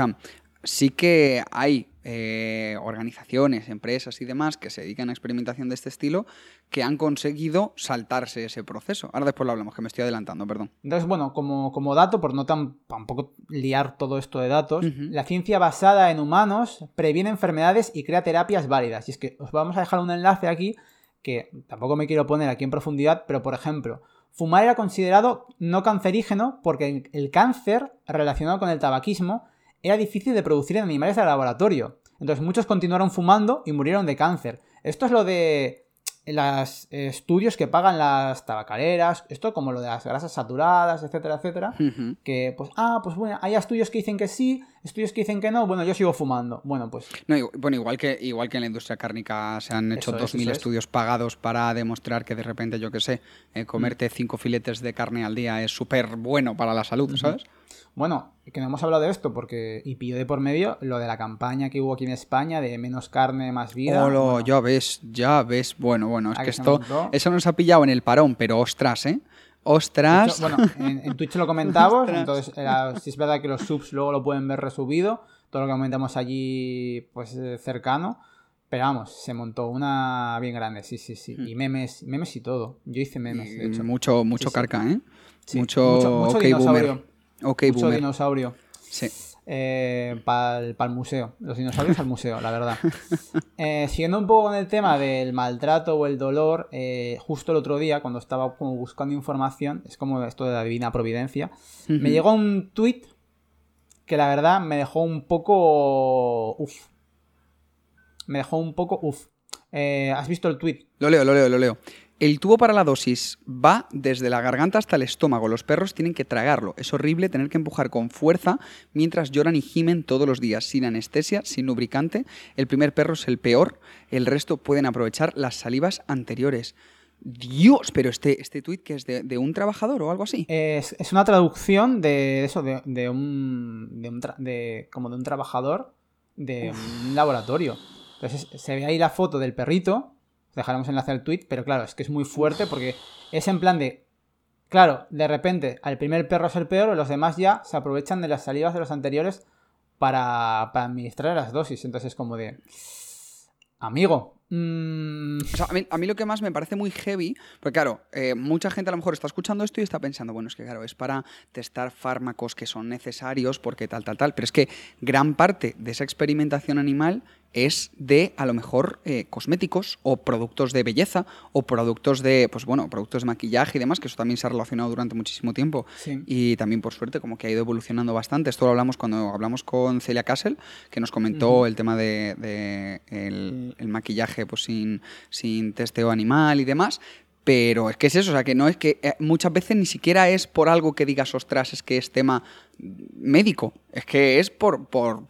que hay organizaciones, empresas y demás que se dedican a experimentación de este estilo que han conseguido saltarse ese proceso. Ahora después lo hablamos, que me estoy adelantando, perdón. Entonces, bueno, como dato, por no tampoco liar todo esto de datos, la ciencia basada en humanos previene enfermedades y crea terapias válidas. Y es que os vamos a dejar un enlace aquí que tampoco me quiero poner aquí en profundidad, pero por ejemplo, fumar era considerado no cancerígeno porque el cáncer relacionado con el tabaquismo era difícil de producir en animales de laboratorio. Entonces muchos continuaron fumando y murieron de cáncer. Esto es lo de los estudios que pagan las tabacaleras, esto como lo de las grasas saturadas, etcétera, etcétera, que pues bueno, hay estudios que dicen que sí, estudios que dicen que no, bueno, yo sigo fumando. Bueno, pues... No, bueno, igual que en la industria cárnica se han hecho 2.000 estudios pagados para demostrar que de repente, yo qué sé, comerte 5 filetes de carne al día es súper bueno para la salud, ¿sabes? Bueno, que no hemos hablado de esto porque, y pillo de por medio, lo de la campaña que hubo aquí en España de menos carne, más vida. Bueno. Ya ves. Bueno, es que eso nos ha pillado en el parón, pero ostras, ¿eh? ¡Ostras! Bueno, en Twitch lo comentamos, entonces si es verdad que los subs luego lo pueden ver resubido, todo lo que comentamos allí, pues cercano, pero vamos, se montó una bien grande, sí. Y memes y todo. Yo hice memes, de hecho. Mucho carca, ¿eh? Sí. Mucho dinosaurio. Mucho boomer. Dinosaurio. Sí. Para el museo. Los dinosaurios al museo, la verdad. Siguiendo un poco con el tema del maltrato o el dolor, justo el otro día, cuando estaba como buscando información, es como esto de la divina providencia, me llegó un tuit que la verdad me dejó un poco... ¿Has visto el tuit? Lo leo. El tubo para la dosis va desde la garganta hasta el estómago. Los perros tienen que tragarlo. Es horrible tener que empujar con fuerza mientras lloran y gimen todos los días, sin anestesia, sin lubricante. El primer perro es el peor. El resto pueden aprovechar las salivas anteriores. Dios, pero este tuit que es de un trabajador o algo así. Es una traducción de eso, como de un trabajador de un laboratorio. Entonces se ve ahí la foto del perrito. Dejaremos enlace al tweet, pero claro, es que es muy fuerte porque es en plan de... Claro, de repente, al primer perro es el peor, los demás ya se aprovechan de las salivas de los anteriores para administrar las dosis. Entonces es como de... Amigo, O sea, a mí lo que más me parece muy heavy, porque claro, mucha gente a lo mejor está escuchando esto y está pensando, bueno, es que claro, es para testar fármacos que son necesarios porque tal, pero es que gran parte de esa experimentación animal es de, a lo mejor, cosméticos o productos de belleza o productos de, pues bueno, productos de maquillaje y demás, que eso también se ha relacionado durante muchísimo tiempo. Sí. Y también, por suerte, como que ha ido evolucionando bastante. Esto lo hablamos cuando hablamos con Celia Castle, que nos comentó el tema de el maquillaje pues sin testeo animal y demás. Pero es que es eso, o sea, que no es que muchas veces ni siquiera es por algo que digas, ostras, es que es tema médico, es que es por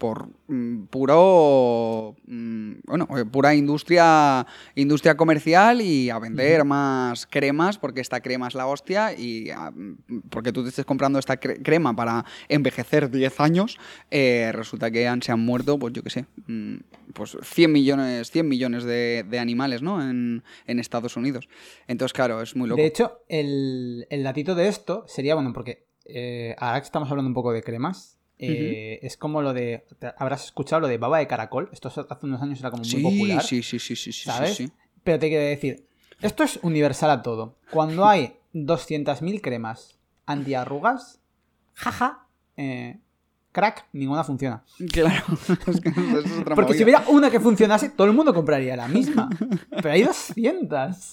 pura industria comercial y a vender más cremas porque esta crema es la hostia y porque tú te estés comprando esta crema para envejecer 10 años, resulta que se han muerto, pues yo qué sé, pues 100 millones de animales, ¿no? En Estados Unidos. Entonces, claro, es muy loco. De hecho, el datito de esto sería, bueno, porque ahora que estamos hablando un poco de cremas, es como lo de... Habrás escuchado lo de baba de caracol. Esto hace unos años era como muy popular. Sí. ¿Sabes? Sí. Pero te quiero decir, esto es universal a todo. Cuando hay 200.000 cremas antiarrugas, jaja, crack, ninguna funciona. Claro, es que eso es otra Porque movida. si hubiera una que funcionase, todo el mundo compraría la misma. Pero hay 200.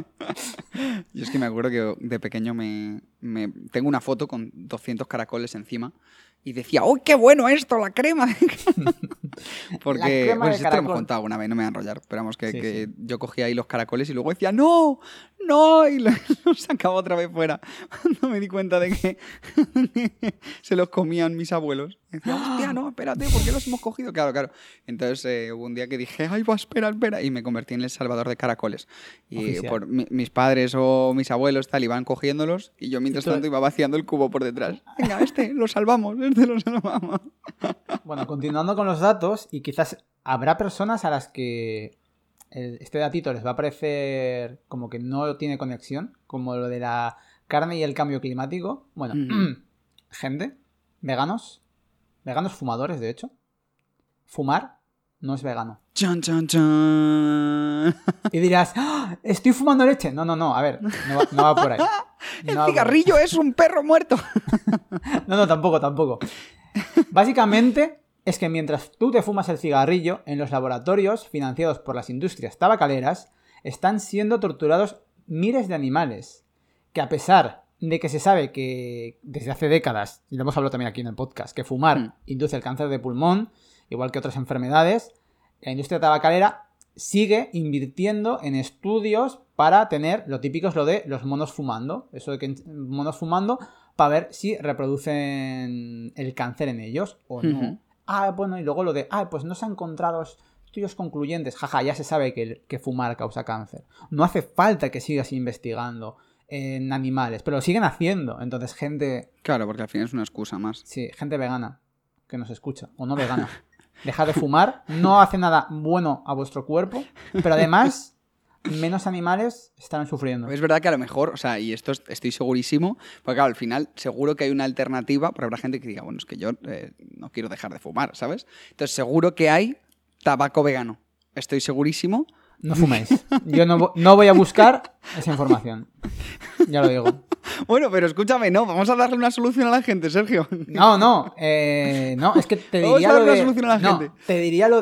Yo es que me acuerdo que de pequeño tengo una foto con 200 caracoles encima y decía, ¡uy, qué bueno esto, la crema! Porque, La crema bueno, de si esto lo caracol. hemos contado una vez, no me voy a enrollar. Esperamos que Sí. yo cogía ahí los caracoles y luego decía, ¡no! Y los sacaba otra vez fuera. Cuando me di cuenta de que se los comían mis abuelos. Y decía, hostia, no, espérate, ¿por qué los hemos cogido? Claro. Entonces hubo un día que dije, ¡ay, va, espera! Y me convertí en el salvador de caracoles. Y Oficial. mis padres o mis abuelos tal iban cogiéndolos y yo mientras tanto iba vaciando el cubo por detrás. Venga, lo salvamos. Bueno, continuando con los datos, y quizás habrá personas a las que este datito les va a parecer como que no tiene conexión, como lo de la carne y el cambio climático. Bueno, gente, veganos fumadores, de hecho. Fumar no es vegano. Chan, chan, chan. Y dirás, ¡ah! Estoy fumando leche. No, a ver, no va por ahí. El No va por ahí. cigarrillo es un perro muerto. No, tampoco. Básicamente es que mientras tú te fumas el cigarrillo, en los laboratorios financiados por las industrias tabacaleras están siendo torturados miles de animales que, a pesar de que se sabe que desde hace décadas, y lo hemos hablado también aquí en el podcast, que fumar induce el cáncer de pulmón, igual que otras enfermedades, la industria tabacalera sigue invirtiendo en estudios para tener lo típico es lo de los monos fumando, eso de que monos fumando para ver si reproducen el cáncer en ellos o no. Bueno, y luego lo de, pues no se han encontrado estudios concluyentes. Jaja, ya se sabe que fumar causa cáncer. No hace falta que sigas investigando en animales, pero lo siguen haciendo. Entonces, gente... Claro, porque al final es una excusa más. Sí, gente vegana que nos escucha, o no vegana. Dejad de fumar, no hace nada bueno a vuestro cuerpo, pero además... menos animales estarán sufriendo. Es verdad que a lo mejor, o sea, y esto estoy segurísimo, porque claro, al final seguro que hay una alternativa, porque habrá gente que diga, bueno, es que yo no quiero dejar de fumar, ¿sabes? Entonces seguro que hay tabaco vegano. Estoy segurísimo. No fuméis. Yo no voy a buscar esa información. Ya lo digo. Bueno, pero escúchame, no, vamos a darle una solución a la gente, Sergio. No, es que te Vamos diría a lo darle de... una solución a la gente. Te diría lo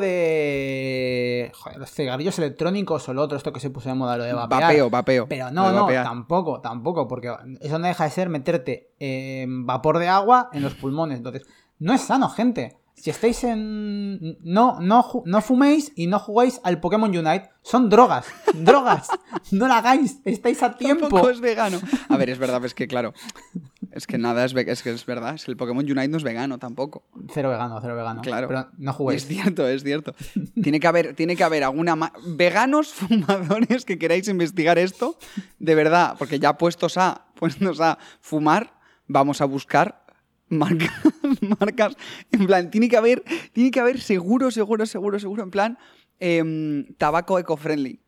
de... Joder, los cigarrillos electrónicos o lo otro, esto que se puso de moda, lo de vapear. Vapeo. Pero Lo de no, vapear. tampoco, porque eso no deja de ser meterte vapor de agua en los pulmones. Entonces, no es sano, gente. Si estáis en... No fuméis y no jugáis al Pokémon Unite. Son drogas. No la hagáis. Estáis a tiempo. Tampoco es vegano. A ver, es verdad, es que claro. Es que nada es verdad. Es que el Pokémon Unite no es vegano tampoco. Cero vegano. Claro. Pero no juguéis. Es cierto. Tiene que haber alguna veganos fumadores que queráis investigar esto. De verdad, porque ya puestos a fumar, vamos a buscar marcas, en plan, tiene que haber seguro, en plan, tabaco eco-friendly.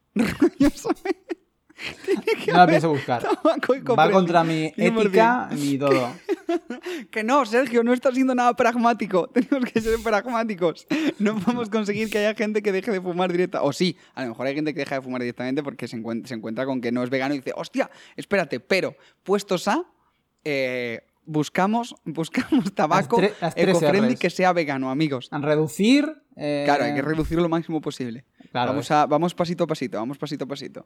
No la pienso buscar. Tabaco eco-friendly. Va contra mi 100%. ética, mi todo. Que no, Sergio, no estás siendo nada pragmático. Tenemos que ser pragmáticos. No podemos conseguir que haya gente que deje de fumar directa. O sí, a lo mejor hay gente que deja de fumar directamente porque se encuentra con que no es vegano y dice, hostia, espérate, pero puestos a... Buscamos tabaco las tres eco-friendly Rs. que sea vegano, amigos. Reducir... Claro, hay que reducirlo lo máximo posible. Claro, Vamos pasito a pasito, vamos pasito a pasito.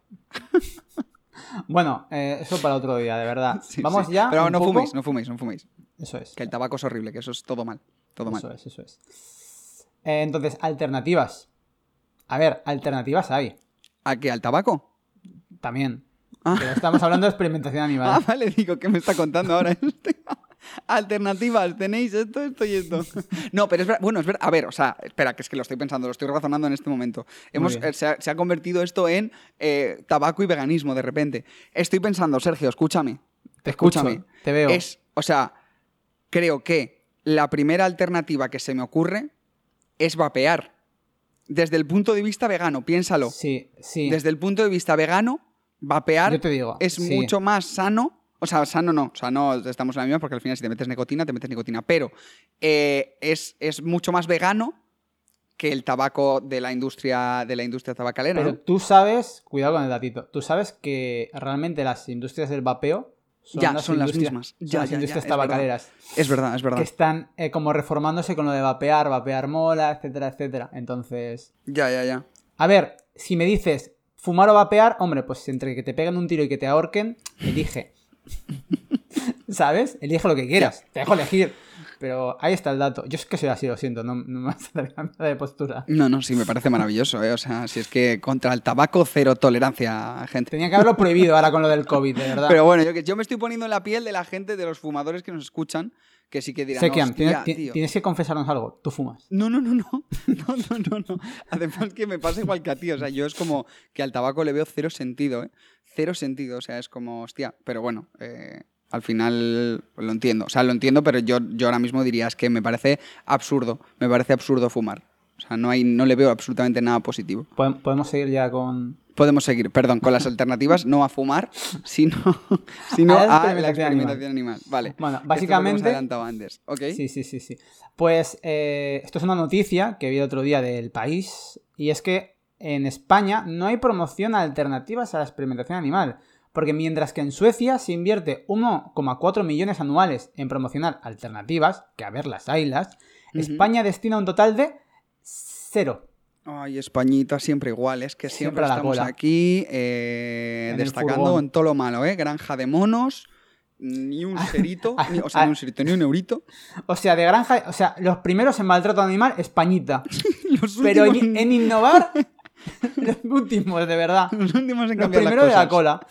Bueno, eso para otro día, de verdad. Sí, Vamos sí. ya. Pero un no poco... fuméis. Eso es. Que el tabaco es horrible, que eso es todo mal. Todo mal. Eso es. Entonces, alternativas. A ver, alternativas hay. ¿A qué? ¿Al tabaco? También. Ah. Pero estamos hablando de experimentación animal. Ah, vale, digo, ¿qué me está contando ahora este? Alternativas, tenéis esto y esto. No, pero es verdad, bueno, es verdad. A ver, o sea, espera, que es que lo estoy pensando, lo estoy razonando en este momento. Se ha convertido esto en tabaco y veganismo de repente. Estoy pensando, Sergio, escúchame. Te escucho, Escúchame. te veo. O sea, creo que la primera alternativa que se me ocurre es vapear. Desde el punto de vista vegano, piénsalo. Sí. Desde el punto de vista vegano, vapear Yo te digo, es sí. mucho más sano. O sea, sano no. O sea, no estamos en la misma porque al final si te metes nicotina. Pero es mucho más vegano que el tabaco de la industria tabacalera. Pero ¿no? tú sabes, cuidado con el datito, tú sabes que realmente las industrias del vapeo son las mismas. Las industrias tabacaleras. Es verdad. Que están como reformándose con lo de vapear mola, etcétera, etcétera. Entonces... Ya. A ver, si me dices fumar o vapear, hombre, pues entre que te peguen un tiro y que te ahorquen, elige. ¿Sabes? Elige lo que quieras. Te dejo elegir. Pero ahí está el dato. Yo es que soy así, lo siento. No me vas a cambiar de postura. No, sí, me parece maravilloso, ¿eh? O sea, si es que contra el tabaco cero tolerancia, gente. Tenía que haberlo prohibido ahora con lo del COVID, de verdad. Pero bueno, yo me estoy poniendo en la piel de la gente, de los fumadores que nos escuchan, que sí que dirán, Sekian, hostia, tío. tienes que confesarnos algo. Tú fumas. No. Además que me pasa igual que a ti. O sea, yo es como que al tabaco le veo cero sentido, ¿eh? Cero sentido. O sea, es como, hostia. Pero bueno, al final lo entiendo. O sea, lo entiendo, pero yo ahora mismo diría es que me parece absurdo. Me parece absurdo fumar. O sea, no le veo absolutamente nada positivo. Podemos seguir ya con... Podemos seguir, perdón, con las alternativas, no a fumar, sino a la experimentación animal. Vale. Bueno, básicamente... Esto es lo que hemos adelantado antes. ¿Okay? Sí. Pues esto es una noticia que vi el otro día del País, y es que en España no hay promoción a alternativas a la experimentación animal, porque mientras que en Suecia se invierte 1,4 millones anuales en promocionar alternativas, que a ver las haylas, España destina un total de 0. Ay, Españita siempre igual, es que siempre a la estamos cola. aquí destacando en todo lo malo, ¿eh? Granja de monos, ni un cerito, ni un eurito. O sea, de granja, o sea, los primeros en maltrato animal, Españita. Pero en innovar, los últimos, de verdad. Los últimos en Los cambiar las primeros de la cosas.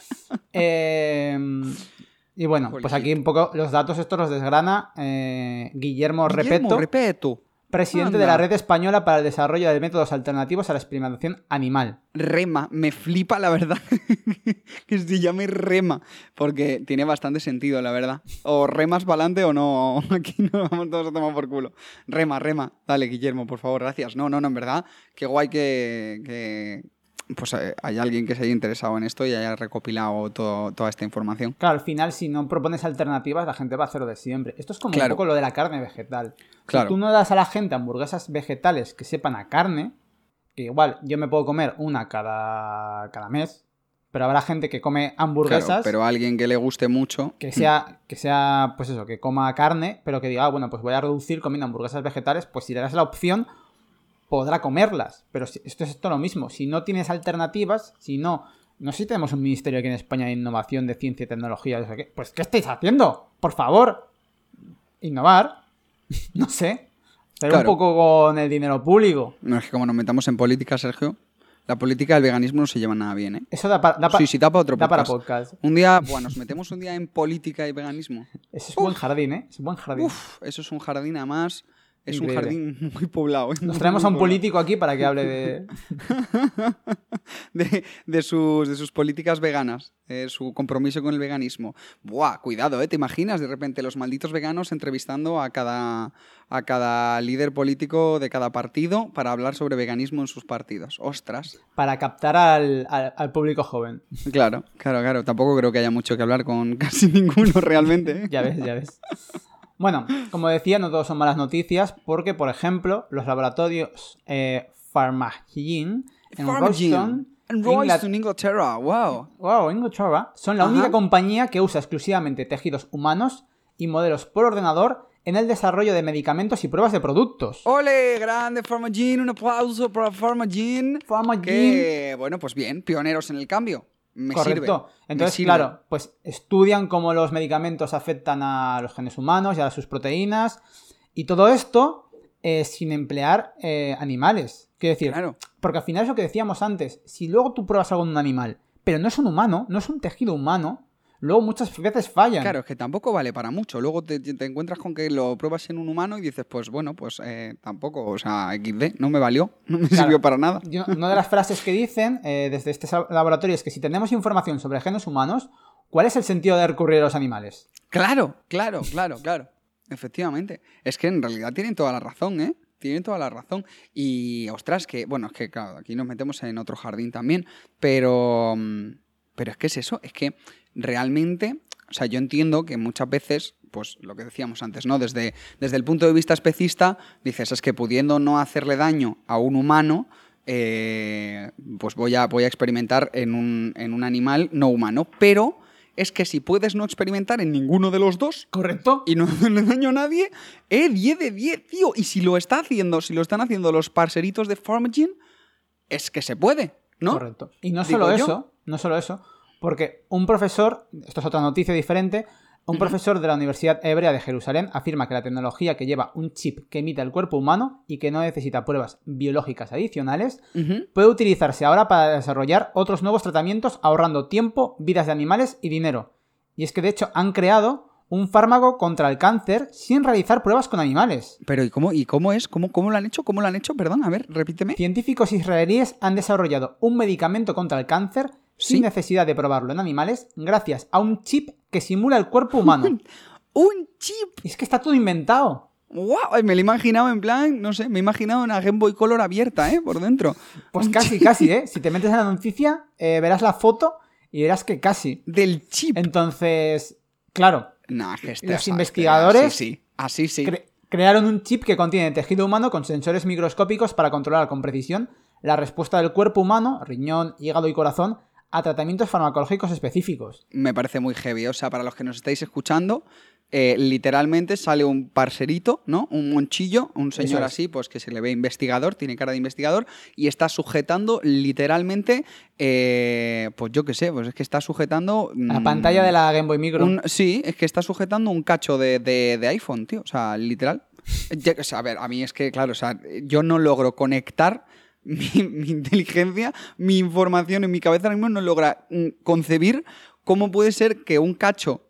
cola. Y bueno, pues aquí un poco los datos estos los desgrana Guillermo Repeto. Presidente de la Red Española para el Desarrollo de Métodos Alternativos a la Experimentación Animal. Rema, me flipa la verdad que se llame Rema, porque tiene bastante sentido, la verdad. O remas para adelante o no, aquí nos vamos todos a tomar por culo. Rema, dale Guillermo, por favor, gracias. No, en verdad, qué guay que pues hay alguien que se haya interesado en esto y haya recopilado toda esta información. Claro, al final, si no propones alternativas, la gente va a hacer lo de siempre. Esto es como Claro. un poco lo de la carne vegetal. Claro. Si tú no das a la gente hamburguesas vegetales que sepan a carne, que igual yo me puedo comer una cada mes, pero habrá gente que come hamburguesas... Claro, pero a alguien que le guste mucho... Que sea, pues eso, que coma carne, pero que diga, bueno, pues voy a reducir comiendo hamburguesas vegetales, pues si le das la opción... podrá comerlas, pero esto es lo mismo. Si no tienes alternativas, no sé si tenemos un ministerio aquí en España de innovación, de ciencia y tecnología, o sea, pues ¿qué estáis haciendo? Por favor, innovar, no sé, pero Claro. un poco con el dinero público. No, es que como nos metamos en política, Sergio, la política del veganismo no se lleva nada bien, ¿eh? Eso da para Sí, da para otro da para podcast. podcast. Un día, bueno, nos metemos un día en política y veganismo. Ese es buen jardín, ¿eh? Es buen jardín. Uf, eso es un jardín además Es Increíble. un jardín muy poblado. Nos traemos a un político aquí para que hable de... de sus políticas veganas, su compromiso con el veganismo. Buah, cuidado, ¿te imaginas de repente los malditos veganos entrevistando a cada líder político de cada partido para hablar sobre veganismo en sus partidos? ¡Ostras! Para captar al público joven. Claro. Tampoco creo que haya mucho que hablar con casi ninguno realmente. Ya ves. Bueno, como decía, no todos son malas noticias porque, por ejemplo, los laboratorios Pharmagene en Royston, Inglaterra, wow. Inglaterra, son la Ajá. única compañía que usa exclusivamente tejidos humanos y modelos por ordenador en el desarrollo de medicamentos y pruebas de productos. ¡Ole! Grande Pharmagene, un aplauso para Pharmagene. Pharmagene. Que, bueno, pues bien, pioneros en el cambio. Me Correcto. sirve. Entonces, me sirve. claro, pues estudian cómo los medicamentos afectan a los genes humanos y a sus proteínas. Y todo esto sin emplear animales. Quiero decir, Claro. porque al final es lo que decíamos antes. Si luego tú pruebas algo en un animal, pero no es un humano, no es un tejido humano, luego muchas veces fallan. Claro, es que tampoco vale para mucho. Luego te encuentras con que lo pruebas en un humano y dices, pues bueno, pues tampoco, o sea, XD, no me valió, no me Claro. sirvió para nada. Una de las frases que dicen desde este laboratorio es que si tenemos información sobre genes humanos, ¿cuál es el sentido de recurrir a los animales? Claro. Efectivamente. Es que en realidad tienen toda la razón, ¿eh? Tienen toda la razón. Y, ostras, que, bueno, es que claro, aquí nos metemos en otro jardín también, pero es que es eso, es que realmente, o sea, yo entiendo que muchas veces, pues lo que decíamos antes, ¿no? Desde el punto de vista especista, dices, es que pudiendo no hacerle daño a un humano, pues voy a experimentar en un animal no humano, pero es que si puedes no experimentar en ninguno de los dos ¿Correcto? y no hacerle daño a nadie, 10 de 10, tío. Y si lo están haciendo los parceritos de Pharmagene, es que se puede, ¿no? Correcto. Y no Digo solo yo. eso, porque un profesor, esto es otra noticia diferente, un profesor de la Universidad Hebrea de Jerusalén afirma que la tecnología que lleva un chip que imita el cuerpo humano y que no necesita pruebas biológicas adicionales Ujú. puede utilizarse ahora para desarrollar otros nuevos tratamientos ahorrando tiempo, vidas de animales y dinero. Y es que de hecho han creado un fármaco contra el cáncer sin realizar pruebas con animales. Pero ¿y cómo es? ¿Cómo lo han hecho? ¿Cómo lo han hecho? Perdón, a ver, repíteme. Científicos israelíes han desarrollado un medicamento contra el cáncer ¿Sí? sin necesidad de probarlo en animales gracias a un chip que simula el cuerpo humano. ¡Un chip! Y es que está todo inventado. ¡Wow! Me lo he imaginado en plan, no sé, me he imaginado una Game Boy Color abierta, por dentro. Pues casi, ¿eh? Si te metes en la noticia, verás la foto y verás que casi. Del chip. Entonces, claro, No, que está, los investigadores Así sí. crearon un chip que contiene tejido humano con sensores microscópicos para controlar con precisión la respuesta del cuerpo humano, riñón, hígado y corazón, a tratamientos farmacológicos específicos. Me parece muy heavy. O sea, para los que nos estáis escuchando, literalmente sale un parcerito, ¿no? Un monchillo, un señor Eso es. así, pues que se le ve investigador, tiene cara de investigador, y está sujetando literalmente, pues yo qué sé, pues es que está sujetando... La pantalla de la Game Boy Micro. Sí, es que está sujetando un cacho de iPhone, tío. O sea, literal. O sea, a ver, a mí es que, claro, o sea, yo no logro conectar mi inteligencia, mi información en mi cabeza ahora mismo no logra concebir cómo puede ser que un cacho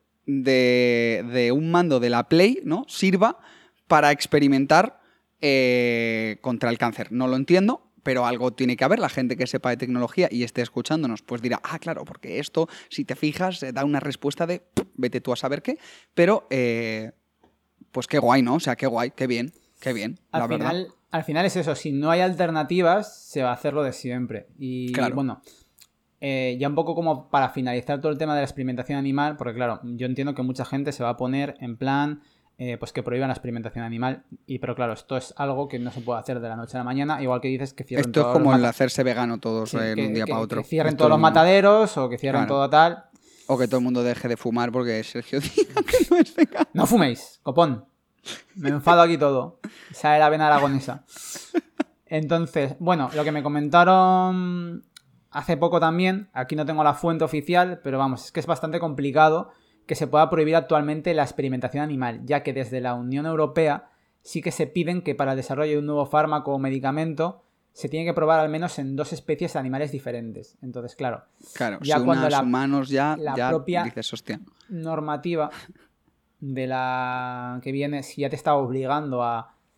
de un mando de la Play, ¿no?, sirva para experimentar contra el cáncer. No lo entiendo, pero algo tiene que haber. La gente que sepa de tecnología y esté escuchándonos, pues dirá, claro, porque esto, si te fijas, da una respuesta de vete tú a saber qué, pero pues qué guay, ¿no? O sea, qué guay, qué bien, la verdad. Al final es eso, si no hay alternativas, se va a hacer lo de siempre. Y Claro. bueno, ya un poco como para finalizar todo el tema de la experimentación animal, porque claro, yo entiendo que mucha gente se va a poner en plan, pues que prohíban la experimentación animal, pero claro, esto es algo que no se puede hacer de la noche a la mañana, igual que dices que cierren Esto es todos como los el hacerse vegano todos sí, de un día para otro. que cierren Esto todos los es lo mismo. mataderos o que cierren Claro. todo tal. O que todo el mundo deje de fumar porque Sergio diga que no es vegano. No fuméis, copón. Me enfado aquí todo. Sale la vena aragonesa. Entonces, bueno, lo que me comentaron hace poco también, aquí no tengo la fuente oficial, pero vamos, es que es bastante complicado que se pueda prohibir actualmente la experimentación animal, ya que desde la Unión Europea sí que se piden que para el desarrollo de un nuevo fármaco o medicamento se tiene que probar al menos en 2 especies de animales diferentes. Entonces, claro, Claro, ya si cuando unas humanos ya propia dices, hostia. normativa de la que viene, si ya te está obligando a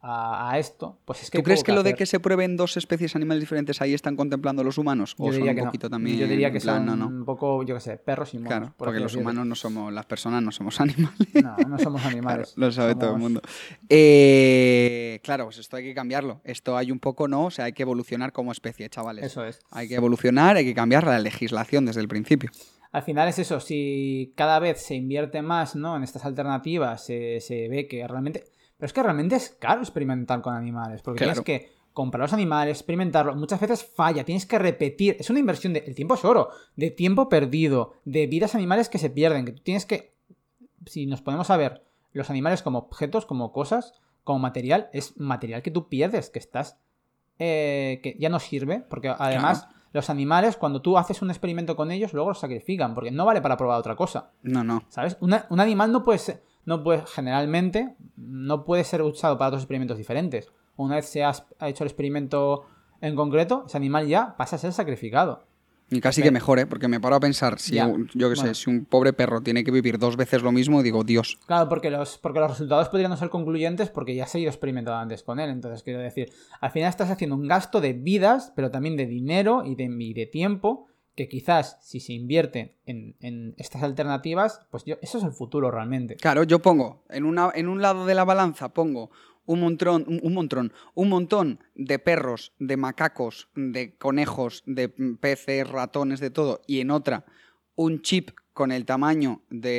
a esto, pues es que ¿Tú crees que lo de hacer. que se prueben 2 especies animales diferentes ahí están contemplando los humanos? ¿O Yo son diría un que no. poquito también Yo diría que en plan, son no? un poco, yo qué sé, perros y monos. Claro, por porque así los decirlo. humanos no somos, las personas no somos animales. No somos Claro, animales. lo sabe todo el somos- mundo. Claro, pues esto hay que cambiarlo. Esto hay un poco, ¿no? O sea, hay que evolucionar como especie, chavales. Eso es. Hay que evolucionar, hay que cambiar la legislación desde el principio. Al final es eso, si cada vez se invierte más, ¿no? En estas alternativas, se ve que realmente... Pero es que realmente es caro experimentar con animales, porque Claro. tienes que comprar los animales, experimentarlo, muchas veces falla, tienes que repetir, es una inversión el tiempo es oro, de tiempo perdido, de vidas animales que se pierden, que tú tienes que, si nos ponemos a ver los animales como objetos, como cosas, como material, es material que tú pierdes, que estás, que ya no sirve, porque además los animales, cuando tú haces un experimento con ellos, luego los sacrifican, porque no vale para probar otra cosa. No. ¿Sabes? Un animal generalmente, no puede ser usado para otros experimentos diferentes. Una vez se ha hecho el experimento en concreto, ese animal ya pasa a ser sacrificado. Y casi que mejor, ¿eh? Porque me paro a pensar, si Ya. yo qué sé, Bueno. si un pobre perro tiene que vivir 2 veces lo mismo, digo, Dios. Claro, porque los resultados podrían no ser concluyentes porque ya se ha ido experimentando antes con él. Entonces, quiero decir, al final estás haciendo un gasto de vidas, pero también de dinero y de tiempo, que quizás si se invierte en estas alternativas, pues eso es el futuro realmente. Claro, yo pongo, en un lado de la balanza pongo un montón de perros, de macacos, de conejos, de peces, ratones, de todo, y en otra un chip con el tamaño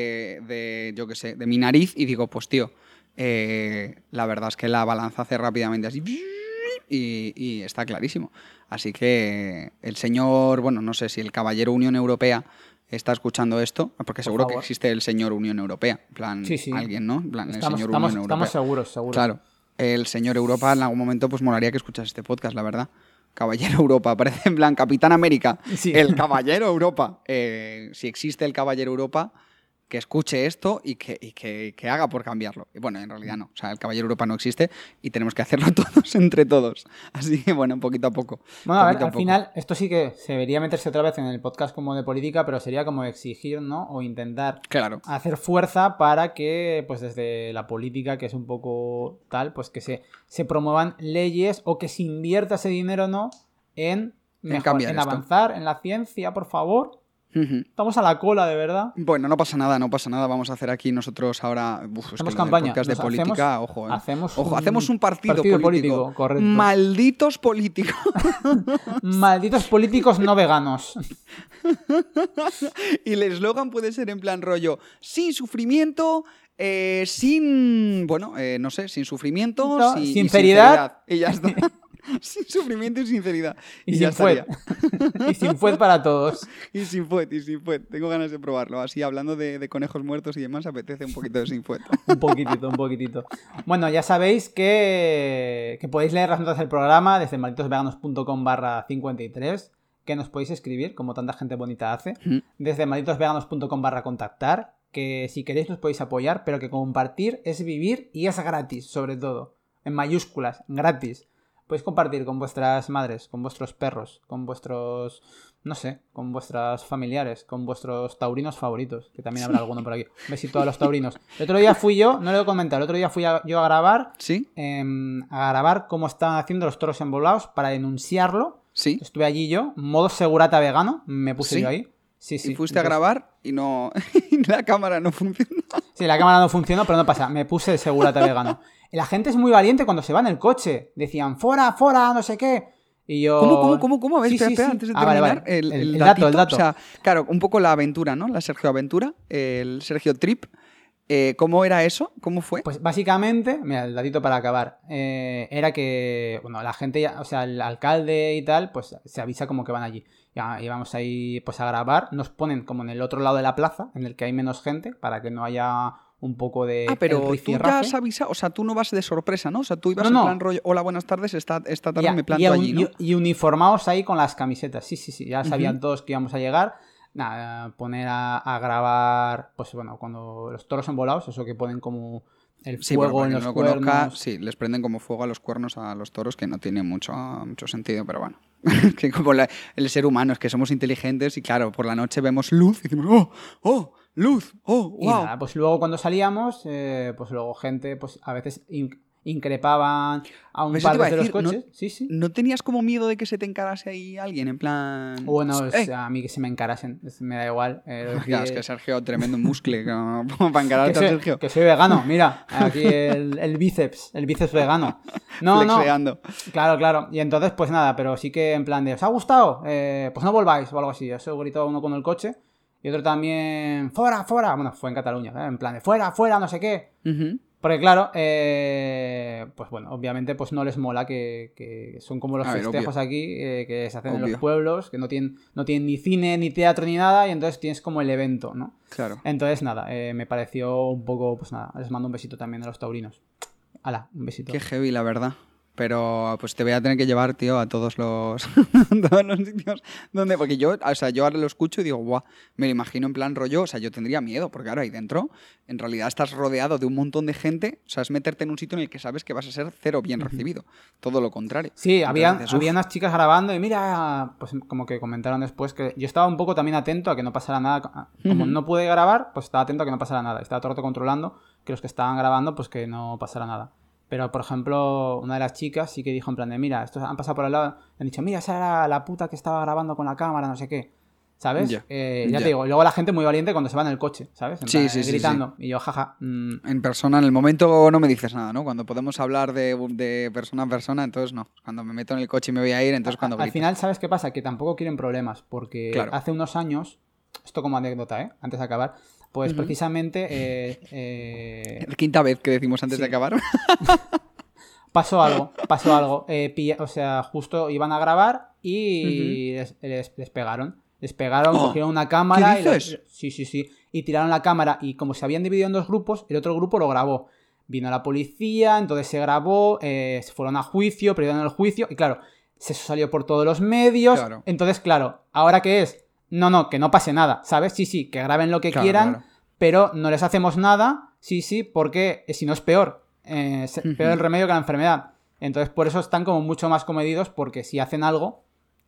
yo qué sé, de mi nariz, y digo, pues tío, la verdad es que la balanza hace rápidamente así y está clarísimo. Así que el señor, bueno, no sé si el caballero Unión Europea está escuchando esto, porque seguro que existe el señor Unión Europea, en plan, Sí. alguien, ¿no? En plan, el señor Estamos Unión Europea. seguros. Claro, el señor Europa en algún momento pues molaría que escuchas este podcast, la verdad. Caballero Europa, parece en plan Capitán América. Sí. El Caballero Europa. Si existe el Caballero Europa, que escuche esto y que haga por cambiarlo. Y bueno, en realidad no. O sea, el Caballero Europa no existe y tenemos que hacerlo todos entre todos. Así que bueno, poquito a poco. Bueno, a ver, al final, esto sí que se debería meterse otra vez en el podcast como de política, pero sería como exigir, ¿no? O intentar hacer fuerza para que, pues desde la política, que es un poco tal, pues que se promuevan leyes o que se invierta ese dinero, ¿no? En avanzar en la ciencia, por favor. Estamos a la cola, de verdad. Bueno, no pasa nada. Vamos a hacer aquí nosotros ahora... Hacemos campaña. Podcast de política, ojo. Hacemos un partido político. Correcto. Malditos políticos. Malditos políticos no veganos. Y el eslogan puede ser en plan rollo, sin sufrimiento... sin sufrimiento, sin sinceridad. Y ya está. Sin sufrimiento y sinceridad. Y sin fuet. Y sin fuet para todos. Y sin fuet. Tengo ganas de probarlo. Así, hablando de conejos muertos y demás, apetece un poquito de sin fuet. Un poquitito. Bueno, ya sabéis que podéis leer las notas del programa desde malditosveganos.com/53, que nos podéis escribir, como tanta gente bonita hace, desde malditosveganos.com/contactar, que si queréis nos podéis apoyar, pero que compartir es vivir y es gratis, sobre todo. En mayúsculas, gratis. Podéis compartir con vuestras madres, con vuestros perros, con vuestros, no sé, con vuestros familiares, con vuestros taurinos favoritos, que también habrá alguno por aquí. Besito a los taurinos. El otro día fui yo, no lo he comentado, el otro día fui yo a grabar, ¿sí? A grabar cómo estaban haciendo los toros embolados para denunciarlo. Sí. Estuve allí yo, modo segurata vegano, me puse yo ahí. Sí. Y fuiste a grabar y no y la cámara no funcionó. Sí, la cámara no funcionó, pero no pasa, me puse de segurata vegano. Y la gente es muy valiente cuando se va en el coche. Decían, fuera, no sé qué. Y yo... ¿Cómo? A ver, espera, antes de terminar. Vale. El dato. O sea, claro, un poco la aventura, ¿no? La Sergio Aventura, el Sergio Trip. ¿Cómo era eso? ¿Cómo fue? Pues básicamente, mira, el datito para acabar, era que, bueno, la gente, o sea, el alcalde y tal, pues se avisa como que van allí. Ya íbamos ahí pues a grabar, nos ponen como en el otro lado de la plaza, en el que hay menos gente, para que no haya un poco de... pero tú ya has avisado, o sea, tú no vas de sorpresa, ¿no? O sea, tú ibas en plan rollo, hola, buenas tardes, esta tarde me planto allí, ¿no? Y uniformados ahí con las camisetas, sí, ya sabían todos que íbamos a llegar. Nada, poner a grabar, pues bueno, cuando los toros embolados, eso que ponen como el fuego en los cuernos. Sí, les prenden como fuego a los cuernos a los toros, que no tiene mucho sentido, pero bueno. Que como el ser humano, es que somos inteligentes y claro, por la noche vemos luz y decimos, luz, wow. Y nada, pues luego cuando salíamos, pues luego gente, pues a veces increpaban a un Eso te par iba a de los decir, coches. Sí, sí. ¿No tenías como miedo de que se te encarase ahí alguien? En plan... Bueno, a mí que se me encarasen, me da igual. Claro, es que Sergio, tremendo muscle para encararte a Sergio. Que soy vegano, mira, aquí el bíceps vegano. No, Flexeando. no, claro. Y entonces, pues nada, pero sí que en plan de, ¿os ha gustado? Pues no volváis o algo así. Eso gritó uno con el coche y otro también, ¡fuera! Bueno, fue en Cataluña, en plan de, ¡fuera! No sé qué. Uh-huh. Porque claro, pues bueno, obviamente pues no les mola que son como los festejos aquí que se hacen en los pueblos, que no tienen ni cine, ni teatro, ni nada, y entonces tienes como el evento, ¿no? Claro. Entonces nada, me pareció un poco, pues nada, les mando un besito también a los taurinos. Hala, un besito. Qué heavy, la verdad. Pero pues te voy a tener que llevar, tío, a todos los todos los sitios donde... Porque yo ahora lo escucho y digo, guau, me lo imagino en plan rollo, o sea, yo tendría miedo, porque ahora ahí dentro, en realidad estás rodeado de un montón de gente, o sea, es meterte en un sitio en el que sabes que vas a ser cero bien recibido. Todo lo contrario. Sí, había unas chicas grabando y mira, pues como que comentaron después que yo estaba un poco también atento a que no pasara nada. Como no pude grabar, pues estaba atento a que no pasara nada. Estaba todo el rato controlando que los que estaban grabando, pues que no pasara nada. Pero, por ejemplo, una de las chicas sí que dijo en plan de, mira, estos han pasado por al lado, han dicho, mira, esa era la puta que estaba grabando con la cámara, no sé qué, ¿sabes? Ya te digo, y luego la gente muy valiente cuando se va en el coche, ¿sabes? En plan, gritando, sí. Y yo, jaja. En persona, en el momento no me dices nada, ¿no? Cuando podemos hablar de persona a persona, entonces no. Cuando me meto en el coche y me voy a ir, entonces cuando gritas. Al final, ¿sabes qué pasa? Que tampoco quieren problemas, porque hace unos años, esto como anécdota, antes de acabar, pues precisamente... La quinta vez que decimos antes de acabar. Pasó algo. O sea, justo iban a grabar y les pegaron. Cogieron una cámara. ¿Qué dices? Sí. Y tiraron la cámara y como se habían dividido en dos grupos, el otro grupo lo grabó. Vino la policía, entonces se grabó, se fueron a juicio, perdieron el juicio y claro, eso salió por todos los medios. Claro. Entonces, claro, ¿ahora qué es? No, que no pase nada, ¿sabes? Sí, que graben lo que quieran, pero no les hacemos nada, porque si no es peor. Peor el remedio que la enfermedad. Entonces por eso están como mucho más comedidos, porque si hacen algo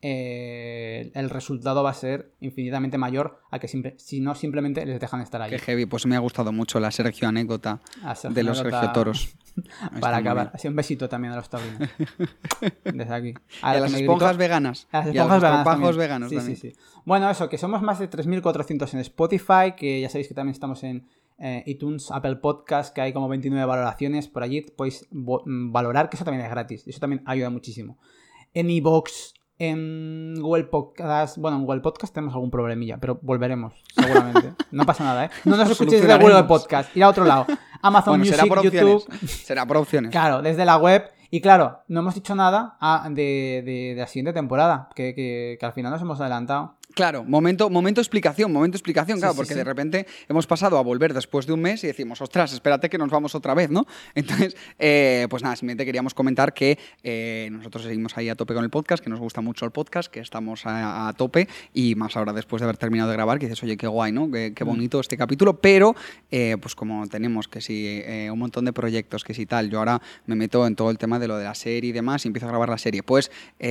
el resultado va a ser infinitamente mayor a que si no simplemente les dejan estar ahí. Qué heavy, pues me ha gustado mucho la Sergio anécdota de los Sergio Toros. Para acabar, así un besito también a los taurinos desde aquí. Y a las esponjas veganas. A las esponjas esponjos veganos sí, también. Sí. Bueno, eso, que somos más de 3.400 en Spotify, que ya sabéis que también estamos en iTunes, Apple Podcast, que hay como 29 valoraciones por allí. Podéis valorar, que eso también es gratis. Eso también ayuda muchísimo. En iVoox, en Google Podcast. Bueno, en Google Podcast tenemos algún problemilla, pero volveremos, seguramente. No pasa nada, ¿eh? No nos escuchéis desde Google Podcast. Ir a otro lado. Amazon Music, será por YouTube. Será por opciones. Claro, desde la web. Y claro, no hemos dicho nada de la siguiente temporada, que al final nos hemos adelantado. Claro, momento explicación, claro, porque de repente hemos pasado a volver después de un mes y decimos, ostras, espérate que nos vamos otra vez, ¿no? Entonces, pues nada, simplemente queríamos comentar que nosotros seguimos ahí a tope con el podcast, que nos gusta mucho el podcast, que estamos a tope y más ahora después de haber terminado de grabar, que dices, oye, qué guay, ¿no? Qué bonito este capítulo, pero pues como tenemos que si un montón de proyectos, que si tal, yo ahora me meto en todo el tema de lo de la serie y demás y empiezo a grabar la serie, pues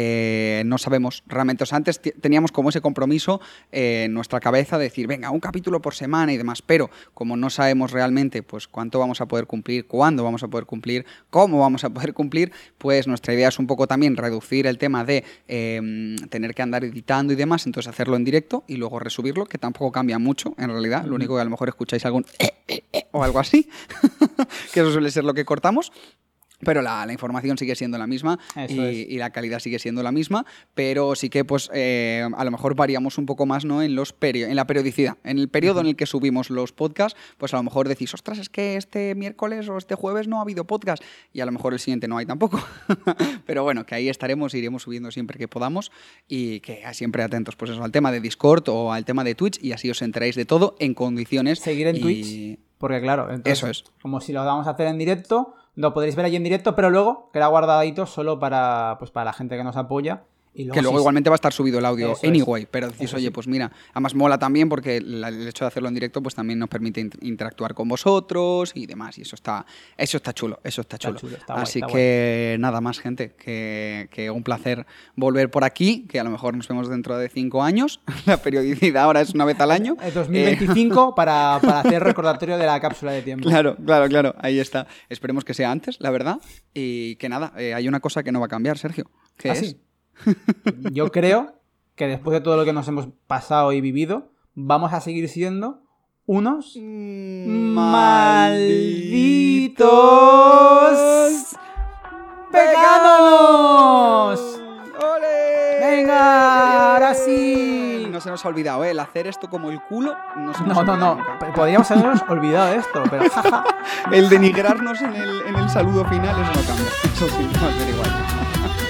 no sabemos realmente, o sea, antes teníamos como ese compromiso en nuestra cabeza de decir, venga, un capítulo por semana y demás, pero como no sabemos realmente pues cuánto vamos a poder cumplir, cuándo vamos a poder cumplir, cómo vamos a poder cumplir, pues nuestra idea es un poco también reducir el tema de tener que andar editando y demás, entonces hacerlo en directo y luego resubirlo, que tampoco cambia mucho en realidad, lo único que a lo mejor escucháis algún o algo así, que eso suele ser lo que cortamos. Pero la información sigue siendo la misma y la calidad sigue siendo la misma, pero sí que pues a lo mejor variamos un poco más, ¿no? En la periodicidad. En el periodo en el que subimos los podcasts, pues a lo mejor decís, ostras, es que este miércoles o este jueves no ha habido podcast y a lo mejor el siguiente no hay tampoco. Pero bueno, que ahí estaremos, iremos subiendo siempre que podamos y que siempre atentos pues eso, al tema de Discord o al tema de Twitch y así os enteráis de todo en condiciones. Seguir en Twitch, porque claro, entonces, eso es. Como si lo vamos a hacer en directo, lo podréis ver allí en directo, pero luego queda guardadito solo para la gente que nos apoya Y que luego igualmente va a estar subido el audio Eso anyway, es. pero decís, Eso oye, sí. pues mira, además mola también porque el hecho de hacerlo en directo pues también nos permite interactuar con vosotros y demás, y eso está chulo, eso está chulo. Está guay, Así está que nada más, gente, que un placer volver por aquí, que a lo mejor nos vemos dentro de 5 años, la periodicidad ahora es una vez al año. 2025 para hacer recordatorio de la cápsula de tiempo. Claro, ahí está. Esperemos que sea antes, la verdad, y que nada, hay una cosa que no va a cambiar, Sergio. ¿Qué es? Sí. Yo creo que después de todo lo que nos hemos pasado y vivido, vamos a seguir siendo unos malditos veganos. ¡Ole! Venga, ahora sí. No se nos ha olvidado, el hacer esto como el culo no se nos No, ha olvidado nunca. podríamos habernos olvidado de esto, pero jaja. El denigrarnos en el saludo final, eso no cambia. Eso sí, va a ser igual.